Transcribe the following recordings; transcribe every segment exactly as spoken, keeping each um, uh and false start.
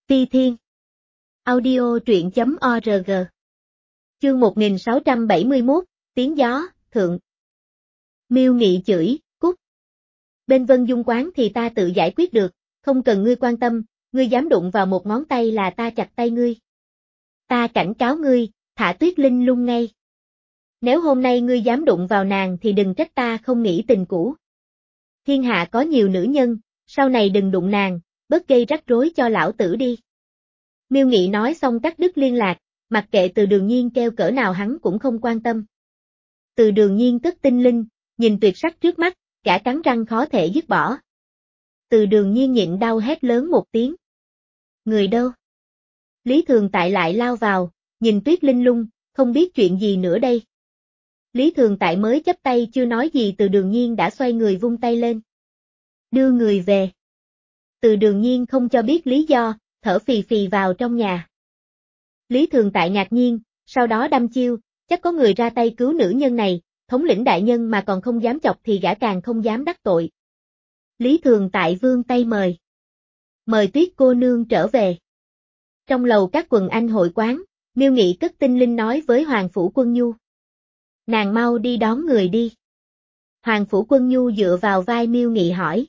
Ti Thiên. Audio truyện chấm org. Chương một nghìn sáu trăm bảy mươi mốt, tiếng gió, thượng. Miêu Nghị chửi, cút. Bên Vân Dung quán thì ta tự giải quyết được, không cần ngươi quan tâm, ngươi dám đụng vào một ngón tay là ta chặt tay ngươi. Ta cảnh cáo ngươi, thả Tuyết Linh Lung ngay. Nếu hôm nay ngươi dám đụng vào nàng thì đừng trách ta không nghĩ tình cũ. Thiên hạ có nhiều nữ nhân, sau này đừng đụng nàng, bớt gây rắc rối cho lão tử đi. Miêu Nghị nói xong cắt đứt liên lạc, mặc kệ Từ Đường Nhiên kêu cỡ nào hắn cũng không quan tâm. Từ Đường Nhiên tức tinh linh, nhìn tuyệt sắc trước mắt, cả cắn răng khó thể dứt bỏ. Từ Đường Nhiên nhịn đau hét lớn một tiếng. Người đâu? Lý Thường Tại lại lao vào, nhìn Tuyết Linh Lung, không biết chuyện gì nữa đây. Lý Thường Tại mới chắp tay chưa nói gì Từ Đường Nhiên đã xoay người vung tay lên. Đưa người về. Từ Đường Nhiên không cho biết lý do, thở phì phì vào trong nhà. Lý Thường Tại ngạc nhiên, sau đó đăm chiêu, chắc có người ra tay cứu nữ nhân này, thống lĩnh đại nhân mà còn không dám chọc thì gã càng không dám đắc tội. Lý Thường Tại vươn tay mời. Mời Tuyết cô nương trở về. Trong lầu các quần anh hội quán, Miêu Nghị cất tinh linh nói với Hoàng Phủ Quân Nhu. Nàng mau đi đón người đi. Hoàng Phủ Quân Nhu dựa vào vai Miêu Nghị hỏi.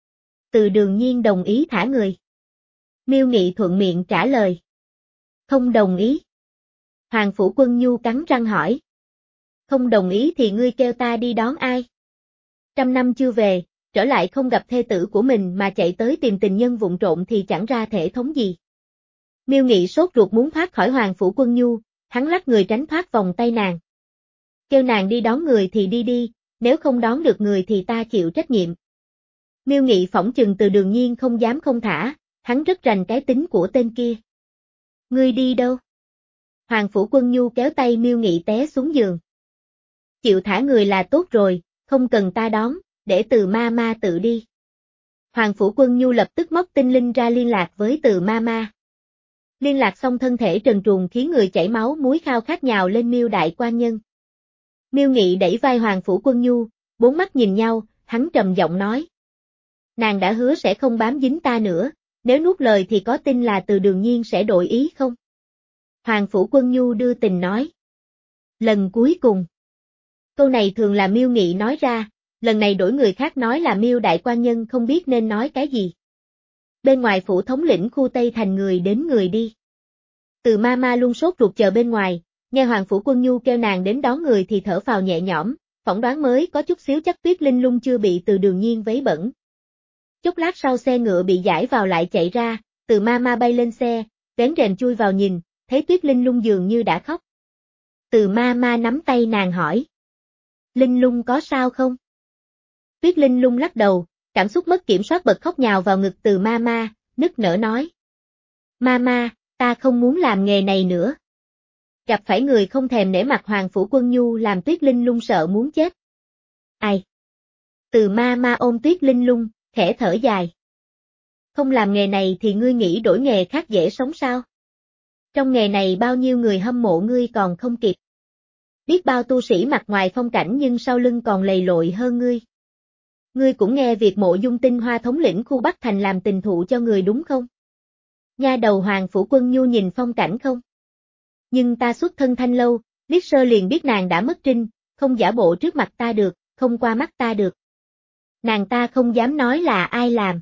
Từ Đường Nhiên đồng ý thả người. Miêu Nghị thuận miệng trả lời. Không đồng ý. Hoàng Phủ Quân Nhu cắn răng hỏi. Không đồng ý thì ngươi kêu ta đi đón ai? Trăm năm chưa về, trở lại không gặp thê tử của mình mà chạy tới tìm tình nhân vụng trộm thì chẳng ra thể thống gì. Miêu Nghị sốt ruột muốn thoát khỏi Hoàng Phủ Quân Nhu, hắn lắc người tránh thoát vòng tay nàng. Kêu nàng đi đón người thì đi đi, nếu không đón được người thì ta chịu trách nhiệm. Miêu Nghị phỏng chừng Từ Đường Nhiên không dám không thả, hắn rất rành cái tính của tên kia. Ngươi đi đâu? Hoàng Phủ Quân Nhu kéo tay Miêu Nghị té xuống giường. Chịu thả người là tốt rồi, không cần ta đón, để Từ ma ma tự đi. Hoàng Phủ Quân Nhu lập tức móc tinh linh ra liên lạc với Từ ma ma. Liên lạc xong thân thể trần truồng khiến người chảy máu muối khao khát nhào lên Miêu đại quan nhân. Miêu Nghị đẩy vai Hoàng Phủ Quân Nhu, bốn mắt nhìn nhau, hắn trầm giọng nói. Nàng đã hứa sẽ không bám dính ta nữa, nếu nuốt lời thì có tin là Từ Đường Nhiên sẽ đổi ý không? Hoàng Phủ Quân Nhu đưa tình nói. Lần cuối cùng. Câu này thường là Miêu Nghị nói ra, lần này đổi người khác nói là Miêu đại quan nhân không biết nên nói cái gì. Bên ngoài phủ thống lĩnh khu Tây Thành người đến người đi. Từ ma ma luôn sốt ruột chờ bên ngoài, nghe Hoàng Phủ Quân Nhu kêu nàng đến đón người thì thở phào nhẹ nhõm, phỏng đoán mới có chút xíu chắc Tuyết Linh Lung chưa bị Từ Đường Nhiên vấy bẩn. Chốc lát sau xe ngựa bị giải vào lại chạy ra, Từ ma ma bay lên xe, vén rèm chui vào nhìn, thấy Tuyết Linh Lung dường như đã khóc. Từ ma ma nắm tay nàng hỏi. Linh Lung có sao không? Tuyết Linh Lung lắc đầu, cảm xúc mất kiểm soát bật khóc nhào vào ngực Từ ma ma, nức nở nói. Ma ma, ta không muốn làm nghề này nữa. Gặp phải người không thèm nể mặt Hoàng Phủ Quân Nhu làm Tuyết Linh Lung sợ muốn chết. Ai? Từ ma ma ôm Tuyết Linh Lung, khẽ thở dài. Không làm nghề này thì ngươi nghĩ đổi nghề khác dễ sống sao? Trong nghề này bao nhiêu người hâm mộ ngươi còn không kịp. Biết bao tu sĩ mặt ngoài phong cảnh nhưng sau lưng còn lầy lội hơn ngươi. Ngươi cũng nghe việc Mộ Dung Tinh Hoa thống lĩnh khu Bắc Thành làm tình thụ cho người đúng không? Nha đầu Hoàng Phủ Quân Nhu nhìn phong cảnh không? Nhưng ta xuất thân Thanh Lâu, liếc sơ liền biết nàng đã mất trinh, không giả bộ trước mặt ta được, không qua mắt ta được. Nàng ta không dám nói là ai làm.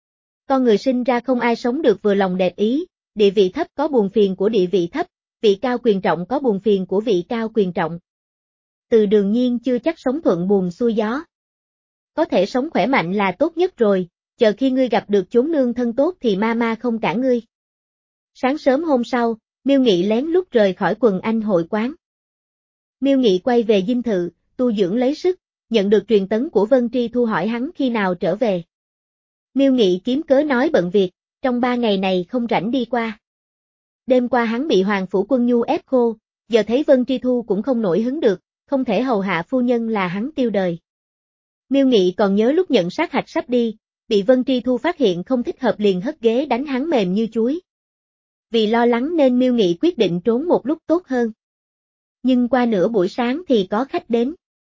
Con người sinh ra không ai sống được vừa lòng đẹp ý, địa vị thấp có buồn phiền của địa vị thấp, vị cao quyền trọng có buồn phiền của vị cao quyền trọng. Từ Đường Nhiên chưa chắc sống thuận buồm xuôi gió. Có thể sống khỏe mạnh là tốt nhất rồi, chờ khi ngươi gặp được chốn nương thân tốt thì ma ma không cản ngươi. Sáng sớm hôm sau, Miêu Nghị lén lút rời khỏi quần anh hội quán. Miêu Nghị quay về dinh thự, tu dưỡng lấy sức, nhận được truyền tấn của Vân Tri Thu hỏi hắn khi nào trở về. Miêu Nghị kiếm cớ nói bận việc, trong ba ngày này không rảnh đi qua. Đêm qua hắn bị Hoàng Phủ Quân Nhu ép khô, giờ thấy Vân Tri Thu cũng không nổi hứng được, không thể hầu hạ phu nhân là hắn tiêu đời. Miêu Nghị còn nhớ lúc nhận sát hạch sắp đi, bị Vân Tri Thu phát hiện không thích hợp liền hất ghế đánh hắn mềm như chuối. Vì lo lắng nên Miêu Nghị quyết định trốn một lúc tốt hơn. Nhưng qua nửa buổi sáng thì có khách đến.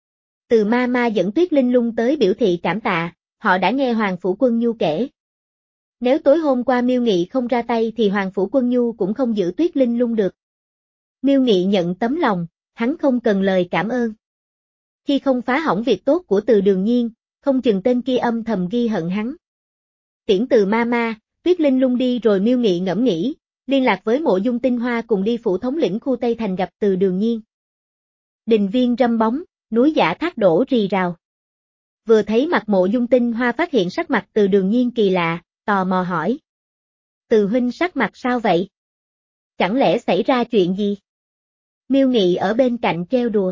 Từ ma ma dẫn Tuyết Linh Lung tới biểu thị cảm tạ, họ đã nghe Hoàng Phủ Quân Nhu kể. Nếu tối hôm qua Miêu Nghị không ra tay thì Hoàng Phủ Quân Nhu cũng không giữ Tuyết Linh Lung được. Miêu Nghị nhận tấm lòng, hắn không cần lời cảm ơn. Khi không phá hỏng việc tốt của Từ Đường Nhiên, không chừng tên kia âm thầm ghi hận hắn. Tiễn Từ ma ma, Tuyết Linh Lung đi rồi Miêu Nghị ngẫm nghĩ, liên lạc với Mộ Dung Tinh Hoa cùng đi phủ thống lĩnh khu Tây Thành gặp Từ Đường Nhiên. Đình viên râm bóng, núi giả thác đổ rì rào. Vừa thấy mặt Mộ Dung Tinh Hoa phát hiện sắc mặt Từ Đường Nhiên kỳ lạ, tò mò hỏi. Từ huynh sắc mặt sao vậy? Chẳng lẽ xảy ra chuyện gì? Miêu Nghị ở bên cạnh trêu đùa.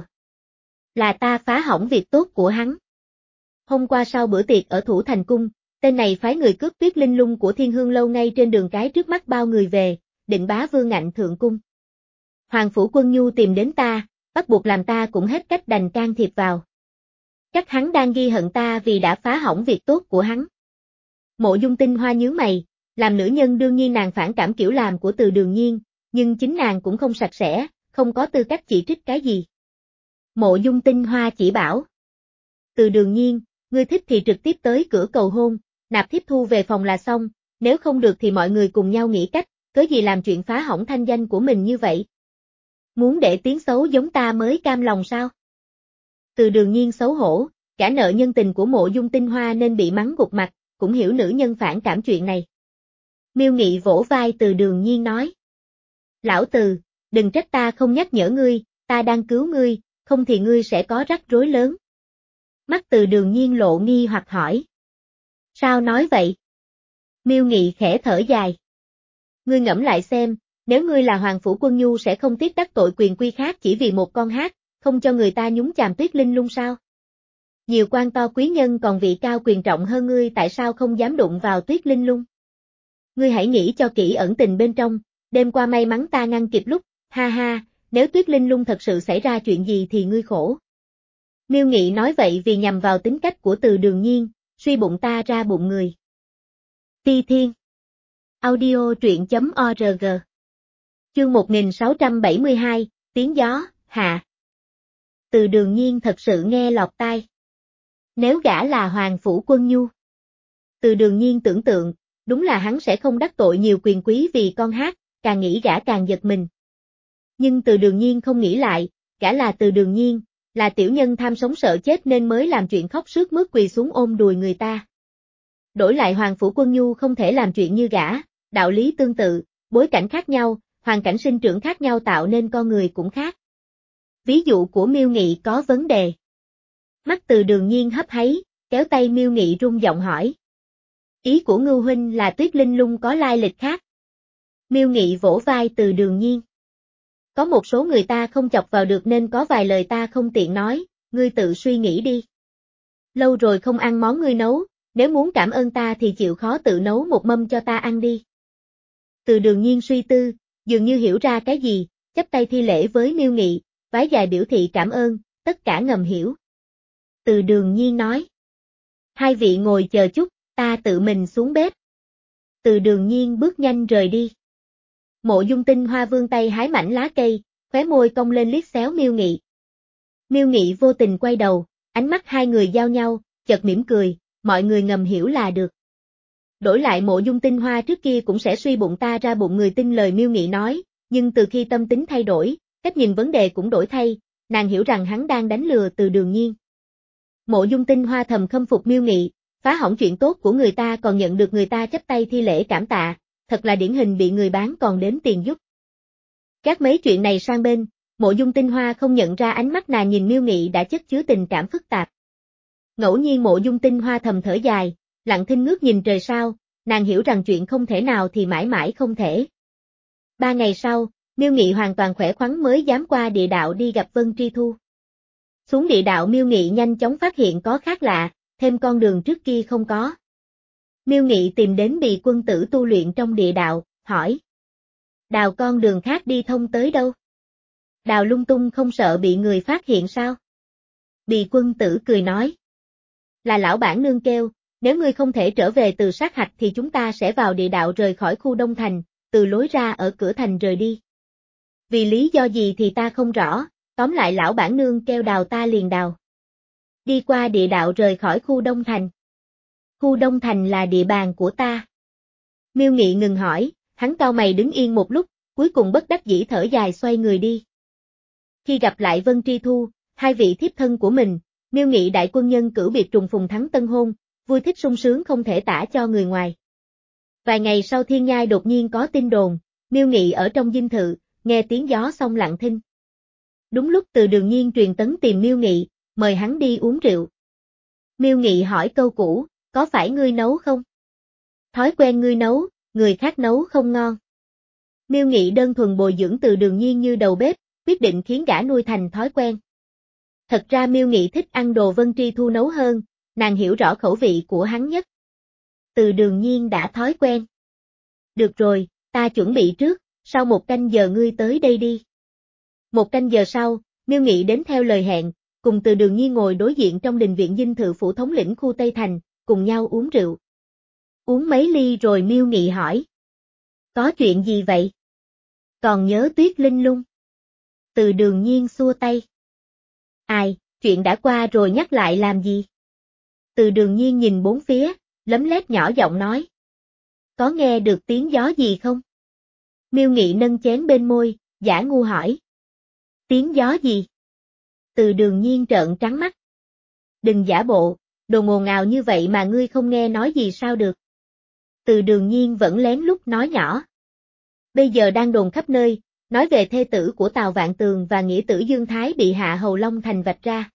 Là ta phá hỏng việc tốt của hắn. Hôm qua sau bữa tiệc ở Thủ Thành Cung, tên này phái người cướp Tuyết Linh Lung của Thiên Hương Lâu ngay trên đường cái trước mắt bao người về, định bá vương ngạnh thượng cung. Hoàng Phủ Quân Nhu tìm đến ta, bắt buộc làm ta cũng hết cách đành can thiệp vào. Chắc hắn đang ghi hận ta vì đã phá hỏng việc tốt của hắn. Mộ Dung Tinh Hoa nhướng mày, làm nữ nhân đương nhiên nàng phản cảm kiểu làm của Từ Đường Nhiên, nhưng chính nàng cũng không sạch sẽ, không có tư cách chỉ trích cái gì. Mộ Dung Tinh Hoa chỉ bảo. Từ Đường Nhiên, ngươi thích thì trực tiếp tới cửa cầu hôn, nạp thiếp thu về phòng là xong, nếu không được thì mọi người cùng nhau nghĩ cách, cớ gì làm chuyện phá hỏng thanh danh của mình như vậy. Muốn để tiếng xấu giống ta mới cam lòng sao? Từ Đường Nhiên xấu hổ, cả nợ nhân tình của Mộ Dung Tinh Hoa nên bị mắng gục mặt, cũng hiểu nữ nhân phản cảm chuyện này. Miêu Nghị vỗ vai Từ Đường Nhiên nói. Lão Từ, đừng trách ta không nhắc nhở ngươi, ta đang cứu ngươi, không thì ngươi sẽ có rắc rối lớn. Mắt Từ Đường Nhiên lộ nghi hoặc hỏi. Sao nói vậy? Miêu Nghị khẽ thở dài. Ngươi ngẫm lại xem, nếu ngươi là Hoàng Phủ Quân Nhu sẽ không tiếc đắc tội quyền quy khác chỉ vì một con hát, không cho người ta nhúng chàm Tuyết Linh Lung sao? Nhiều quan to quý nhân còn vị cao quyền trọng hơn ngươi tại sao không dám đụng vào Tuyết Linh Lung? Ngươi hãy nghĩ cho kỹ ẩn tình bên trong, đêm qua may mắn ta ngăn kịp lúc, ha ha, nếu Tuyết Linh Lung thật sự xảy ra chuyện gì thì ngươi khổ. Miêu Nghị nói vậy vì nhằm vào tính cách của Từ Đường Nhiên, suy bụng ta ra bụng người. Ti Thiên Audio truyện chấm org Chương một nghìn sáu trăm bảy mươi hai, Tiếng gió, hạ. Từ Đường Nhiên thật sự nghe lọt tai. Nếu gã là Hoàng Phủ Quân Nhu. Từ Đường Nhiên tưởng tượng, đúng là hắn sẽ không đắc tội nhiều quyền quý vì con hát, càng nghĩ gã càng giật mình. Nhưng Từ Đường Nhiên không nghĩ lại, gã là Từ Đường Nhiên, là tiểu nhân tham sống sợ chết nên mới làm chuyện khóc sướt mướt quỳ xuống ôm đùi người ta. Đổi lại Hoàng Phủ Quân Nhu không thể làm chuyện như gã, đạo lý tương tự, bối cảnh khác nhau, hoàn cảnh sinh trưởng khác nhau tạo nên con người cũng khác. Ví dụ của Miêu Nghị có vấn đề. Mắt Từ Đường Nhiên hấp háy, kéo tay Miêu Nghị rung giọng hỏi. Ý của Ngưu huynh là Tuyết Linh Lung có lai lịch khác. Miêu Nghị vỗ vai Từ Đường Nhiên. Có một số người ta không chọc vào được nên có vài lời ta không tiện nói, ngươi tự suy nghĩ đi. Lâu rồi không ăn món ngươi nấu, nếu muốn cảm ơn ta thì chịu khó tự nấu một mâm cho ta ăn đi. Từ Đường Nhiên suy tư, dường như hiểu ra cái gì, chắp tay thi lễ với Miêu Nghị, vái dài biểu thị cảm ơn, tất cả ngầm hiểu. Từ Đường Nhiên nói. Hai vị ngồi chờ chút, ta tự mình xuống bếp. Từ Đường Nhiên bước nhanh rời đi. Mộ Dung Tinh Hoa vươn tay hái mảnh lá cây, khóe môi cong lên liếc xéo Miêu Nghị. Miêu Nghị vô tình quay đầu, ánh mắt hai người giao nhau, chợt mỉm cười, mọi người ngầm hiểu là được. Đổi lại Mộ Dung Tinh Hoa trước kia cũng sẽ suy bụng ta ra bụng người tin lời Miêu Nghị nói, nhưng từ khi tâm tính thay đổi, cách nhìn vấn đề cũng đổi thay, nàng hiểu rằng hắn đang đánh lừa Từ Đường Nhiên. Mộ Dung Tinh Hoa thầm khâm phục Miêu Nghị, phá hỏng chuyện tốt của người ta còn nhận được người ta chắp tay thi lễ cảm tạ, thật là điển hình bị người bán còn đếm tiền giúp. Các mấy chuyện này sang bên, Mộ Dung Tinh Hoa không nhận ra ánh mắt nàng nhìn Miêu Nghị đã chất chứa tình cảm phức tạp. Ngẫu nhiên Mộ Dung Tinh Hoa thầm thở dài, lặng thinh ngước nhìn trời sao, nàng hiểu rằng chuyện không thể nào thì mãi mãi không thể. Ba ngày sau, Miêu Nghị hoàn toàn khỏe khoắn mới dám qua địa đạo đi gặp Vân Tri Thu. Xuống địa đạo Miêu Nghị nhanh chóng phát hiện có khác lạ, thêm con đường trước kia không có. Miêu Nghị tìm đến Bì Quân Tử tu luyện trong địa đạo, hỏi. Đào con đường khác đi thông tới đâu? Đào lung tung không sợ bị người phát hiện sao? Bì Quân Tử cười nói. Là lão bản nương kêu, nếu ngươi không thể trở về từ sát hạch thì chúng ta sẽ vào địa đạo rời khỏi khu Đông Thành, từ lối ra ở cửa thành rời đi. Vì lý do gì thì ta không rõ, tóm lại lão bản nương kêu đào ta liền đào. Đi qua địa đạo rời khỏi khu Đông Thành. Khu Đông Thành là địa bàn của ta. Miêu Nghị ngừng hỏi, hắn cau mày đứng yên một lúc, cuối cùng bất đắc dĩ thở dài xoay người đi. Khi gặp lại Vân Tri Thu, hai vị thiếp thân của mình, Miêu Nghị đại quân nhân cửu biệt trùng phùng thắng tân hôn, vui thích sung sướng không thể tả cho người ngoài. Vài ngày sau Thiên Nhai đột nhiên có tin đồn, Miêu Nghị ở trong dinh thự, nghe tiếng gió xong lặng thinh. Đúng lúc Từ Đường Nhiên truyền tấn tìm Miêu Nghị, mời hắn đi uống rượu. Miêu Nghị hỏi câu cũ, có phải ngươi nấu không? Thói quen ngươi nấu, người khác nấu không ngon. Miêu Nghị đơn thuần bồi dưỡng Từ Đường Nhiên như đầu bếp, quyết định khiến gã nuôi thành thói quen. Thật ra Miêu Nghị thích ăn đồ Vân Tri Thu nấu hơn, nàng hiểu rõ khẩu vị của hắn nhất. Từ Đường Nhiên đã thói quen. Được rồi, ta chuẩn bị trước, sau một canh giờ ngươi tới đây đi. Một canh giờ sau, Miêu Nghị đến theo lời hẹn, cùng Từ Đường Nhiên ngồi đối diện trong đình viện dinh thự phủ thống lĩnh khu Tây Thành, cùng nhau uống rượu. Uống mấy ly rồi Miêu Nghị hỏi. Có chuyện gì vậy? Còn nhớ Tuyết Linh Lung? Từ Đường Nhiên xua tay. Ai, chuyện đã qua rồi nhắc lại làm gì? Từ Đường Nhiên nhìn bốn phía, lấm lét nhỏ giọng nói. Có nghe được tiếng gió gì không? Miêu Nghị nâng chén bên môi, giả ngu hỏi. Tiếng gió gì? Từ Đường Nhiên trợn trắng mắt. Đừng giả bộ, đồ ngồn ngào như vậy mà ngươi không nghe nói gì sao được? Từ Đường Nhiên vẫn lén lút nói nhỏ. Bây giờ đang đồn khắp nơi, nói về thê tử của Tào Vạn Tường và nghĩa tử Dương Thái bị Hạ Hầu Long Thành vạch ra.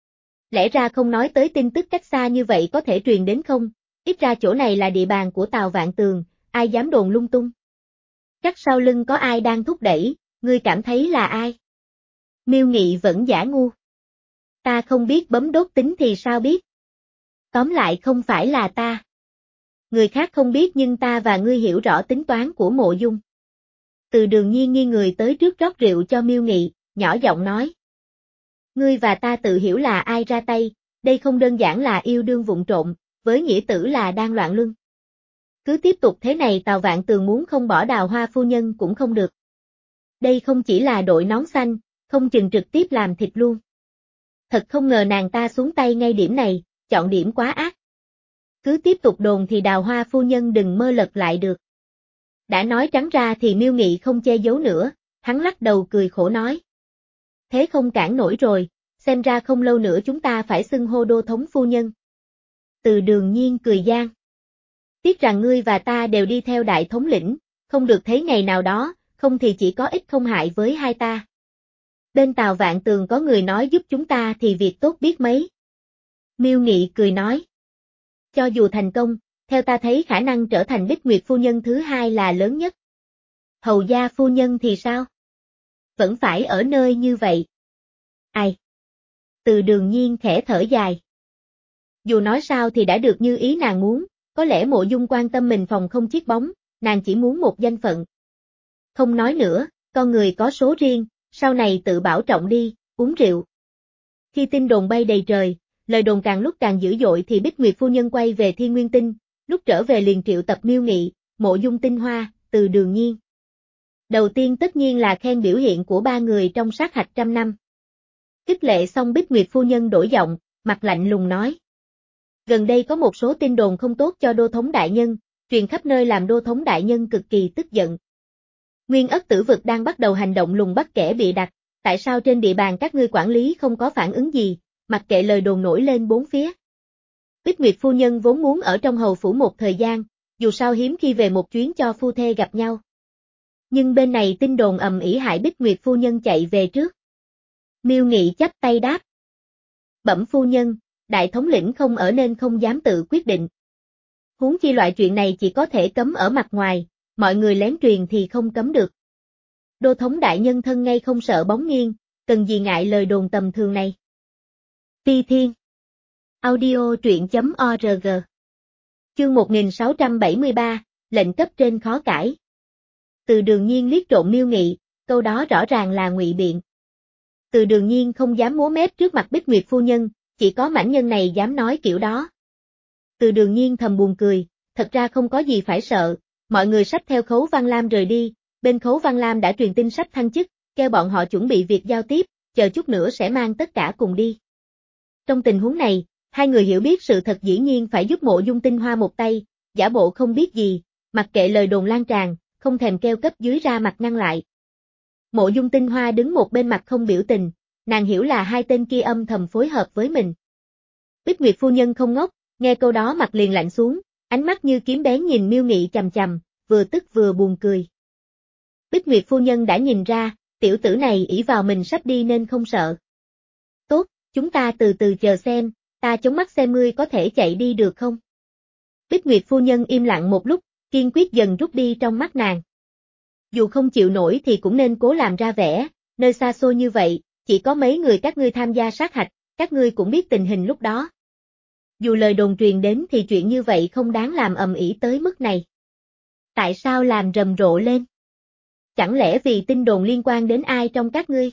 Lẽ ra không nói tới tin tức cách xa như vậy có thể truyền đến không, ít ra chỗ này là địa bàn của Tào Vạn Tường, ai dám đồn lung tung. Chắc sau lưng có ai đang thúc đẩy, ngươi cảm thấy là ai? Miêu Nghị vẫn giả ngu. Ta không biết bấm đốt tính thì sao biết? Tóm lại không phải là ta. Người khác không biết nhưng ta và ngươi hiểu rõ tính toán của Mộ Dung. Từ Đường Nhiên nghiêng người tới trước rót rượu cho Miêu Nghị, nhỏ giọng nói. Ngươi và ta tự hiểu là ai ra tay, đây không đơn giản là yêu đương vụng trộm, với nghĩa tử là đang loạn luân. Cứ tiếp tục thế này Tào Vạn Tường muốn không bỏ Đào Hoa phu nhân cũng không được. Đây không chỉ là đội nón xanh, không chừng trực tiếp làm thịt luôn. Thật không ngờ nàng ta xuống tay ngay điểm này, chọn điểm quá ác. Cứ tiếp tục đồn thì Đào Hoa phu nhân đừng mơ lật lại được. Đã nói trắng ra thì Miêu Nghị không che giấu nữa, hắn lắc đầu cười khổ nói. Thế không cản nổi rồi, xem ra không lâu nữa chúng ta phải xưng hô đô thống phu nhân. Từ Đường Nhiên cười gian. Tiếc rằng ngươi và ta đều đi theo đại thống lĩnh, không được thấy ngày nào đó, không thì chỉ có ích không hại với hai ta. Bên Tào Vạn Tường có người nói giúp chúng ta thì việc tốt biết mấy. Miêu Nghị cười nói. Cho dù thành công, theo ta thấy khả năng trở thành Bích Nguyệt phu nhân thứ hai là lớn nhất. Hầu gia phu nhân thì sao? Vẫn phải ở nơi như vậy. Ai? Từ Đường Nhiên khẽ thở dài. Dù nói sao thì đã được như ý nàng muốn, có lẽ Mộ Dung quan tâm mình phòng không chiếc bóng, nàng chỉ muốn một danh phận. Không nói nữa, con người có số riêng, sau này tự bảo trọng đi, uống rượu. Khi tin đồn bay đầy trời, lời đồn càng lúc càng dữ dội thì Bích Nguyệt phu nhân quay về Thiên Nguyên Tinh, lúc trở về liền triệu tập Miêu Nghị, Mộ Dung Tinh Hoa, Từ Đường Nhiên. Đầu tiên tất nhiên là khen biểu hiện của ba người trong sát hạch trăm năm. Khích lệ xong Bích Nguyệt phu nhân đổi giọng, mặt lạnh lùng nói. Gần đây có một số tin đồn không tốt cho đô thống đại nhân, truyền khắp nơi làm đô thống đại nhân cực kỳ tức giận. Nguyên Ất Tử Vực đang bắt đầu hành động lùng bắt kẻ bị đặt, tại sao trên địa bàn các ngươi quản lý không có phản ứng gì, mặc kệ lời đồn nổi lên bốn phía. Bích Nguyệt phu nhân vốn muốn ở trong hầu phủ một thời gian, dù sao hiếm khi về một chuyến cho phu thê gặp nhau. Nhưng bên này tin đồn ầm ĩ hại Bích Nguyệt phu nhân chạy về trước. Miêu Nghị chắp tay đáp. Bẩm phu nhân, đại thống lĩnh không ở nên không dám tự quyết định. Huống chi loại chuyện này chỉ có thể cấm ở mặt ngoài, mọi người lén truyền thì không cấm được. Đô thống đại nhân thân ngay không sợ bóng nghiêng, cần gì ngại lời đồn tầm thường này. Ti Thiên Audio truyện chấm org Chương một nghìn sáu trăm bảy mươi ba, lệnh cấp trên khó cãi. Từ Đường Nhiên liếc trộm Miêu Nghị, câu đó rõ ràng là ngụy biện. Từ Đường Nhiên không dám múa mép trước mặt Bích Nguyệt phu nhân, chỉ có mãnh nhân này dám nói kiểu đó. Từ Đường Nhiên thầm buồn cười, thật ra không có gì phải sợ, mọi người xách theo Khấu Văn Lam rời đi, bên Khấu Văn Lam đã truyền tin sắp thăng chức, kêu bọn họ chuẩn bị việc giao tiếp, chờ chút nữa sẽ mang tất cả cùng đi. Trong tình huống này, hai người hiểu biết sự thật dĩ nhiên phải giúp Mộ Dung Tinh Hoa một tay, giả bộ không biết gì, mặc kệ lời đồn lan tràn, không thèm kêu cấp dưới ra mặt ngăn lại. Mộ Dung Tinh Hoa đứng một bên mặt không biểu tình, nàng hiểu là hai tên kia âm thầm phối hợp với mình. Bích Nguyệt phu nhân không ngốc, nghe câu đó mặt liền lạnh xuống, ánh mắt như kiếm bén nhìn Miêu Nghị chằm chằm, vừa tức vừa buồn cười. Bích Nguyệt phu nhân đã nhìn ra, tiểu tử này ỷ vào mình sắp đi nên không sợ. Tốt, chúng ta từ từ chờ xem, ta chống mắt xem ngươi có thể chạy đi được không? Bích Nguyệt phu nhân im lặng một lúc, kiên quyết dần rút đi trong mắt nàng. Dù không chịu nổi thì cũng nên cố làm ra vẻ, nơi xa xôi như vậy, chỉ có mấy người các ngươi tham gia sát hạch, các ngươi cũng biết tình hình lúc đó. Dù lời đồn truyền đến thì chuyện như vậy không đáng làm ầm ĩ tới mức này. Tại sao làm rầm rộ lên? Chẳng lẽ vì tin đồn liên quan đến ai trong các ngươi?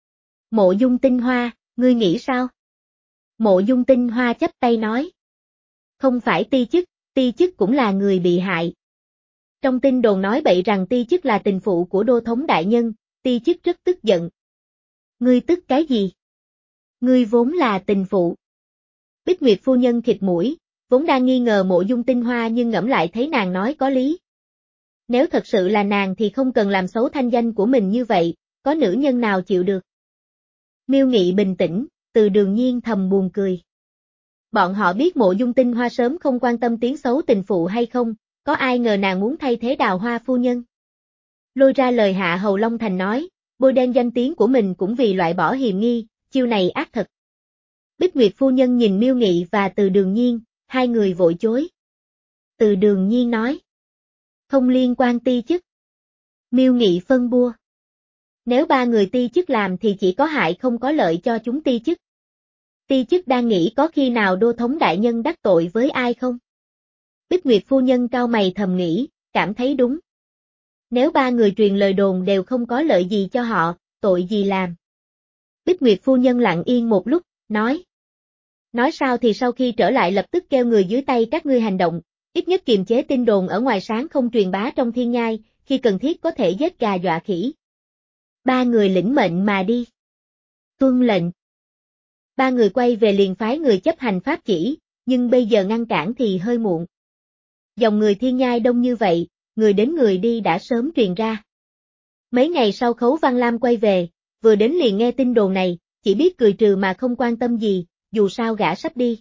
Mộ Dung Tinh Hoa, ngươi nghĩ sao? Mộ Dung Tinh Hoa chắp tay nói. Không phải Ti Chức, Ti Chức cũng là người bị hại. Trong tin đồn nói bậy rằng Ti Chức là tình phụ của đô thống đại nhân, Ti Chức rất tức giận. Ngươi tức cái gì? Ngươi vốn là tình phụ. Bích Nguyệt phu nhân khịt mũi, vốn đang nghi ngờ Mộ Dung Tinh Hoa nhưng ngẫm lại thấy nàng nói có lý. Nếu thật sự là nàng thì không cần làm xấu thanh danh của mình như vậy, có nữ nhân nào chịu được. Miêu Nghị bình tĩnh, Từ Đường Nhiên thầm buồn cười. Bọn họ biết Mộ Dung Tinh Hoa sớm không quan tâm tiếng xấu tình phụ hay không, có ai ngờ nàng muốn thay thế Đào Hoa phu nhân. Lôi ra lời Hạ Hầu Long Thành nói, bôi đen danh tiếng của mình cũng vì loại bỏ hiềm nghi, chiêu này ác thật. Bích Nguyệt phu nhân nhìn Miêu Nghị và Từ Đường Nhiên, hai người vội chối. Từ Đường Nhiên nói. Không liên quan Ti Chức. Miêu Nghị phân bua. Nếu ba người Ti Chức làm thì chỉ có hại không có lợi cho chúng Ti Chức. Ti Chức đang nghĩ có khi nào đô thống đại nhân đắc tội với ai không? Bích Nguyệt phu nhân cau mày thầm nghĩ, cảm thấy đúng. Nếu ba người truyền lời đồn đều không có lợi gì cho họ, tội gì làm? Bích Nguyệt phu nhân lặng yên một lúc, nói. Nói sao thì sau khi trở lại lập tức kêu người dưới tay các ngươi hành động, ít nhất kiềm chế tin đồn ở ngoài sáng không truyền bá trong thiên nhai, khi cần thiết có thể giết gà dọa khỉ. Ba người lĩnh mệnh mà đi. Tuân lệnh. Ba người quay về liền phái người chấp hành pháp chỉ, nhưng bây giờ ngăn cản thì hơi muộn. Dòng người thiên nhai đông như vậy, người đến người đi đã sớm truyền ra. Mấy ngày sau Khấu Văn Lam quay về, vừa đến liền nghe tin đồn này, chỉ biết cười trừ mà không quan tâm gì, dù sao gã sắp đi.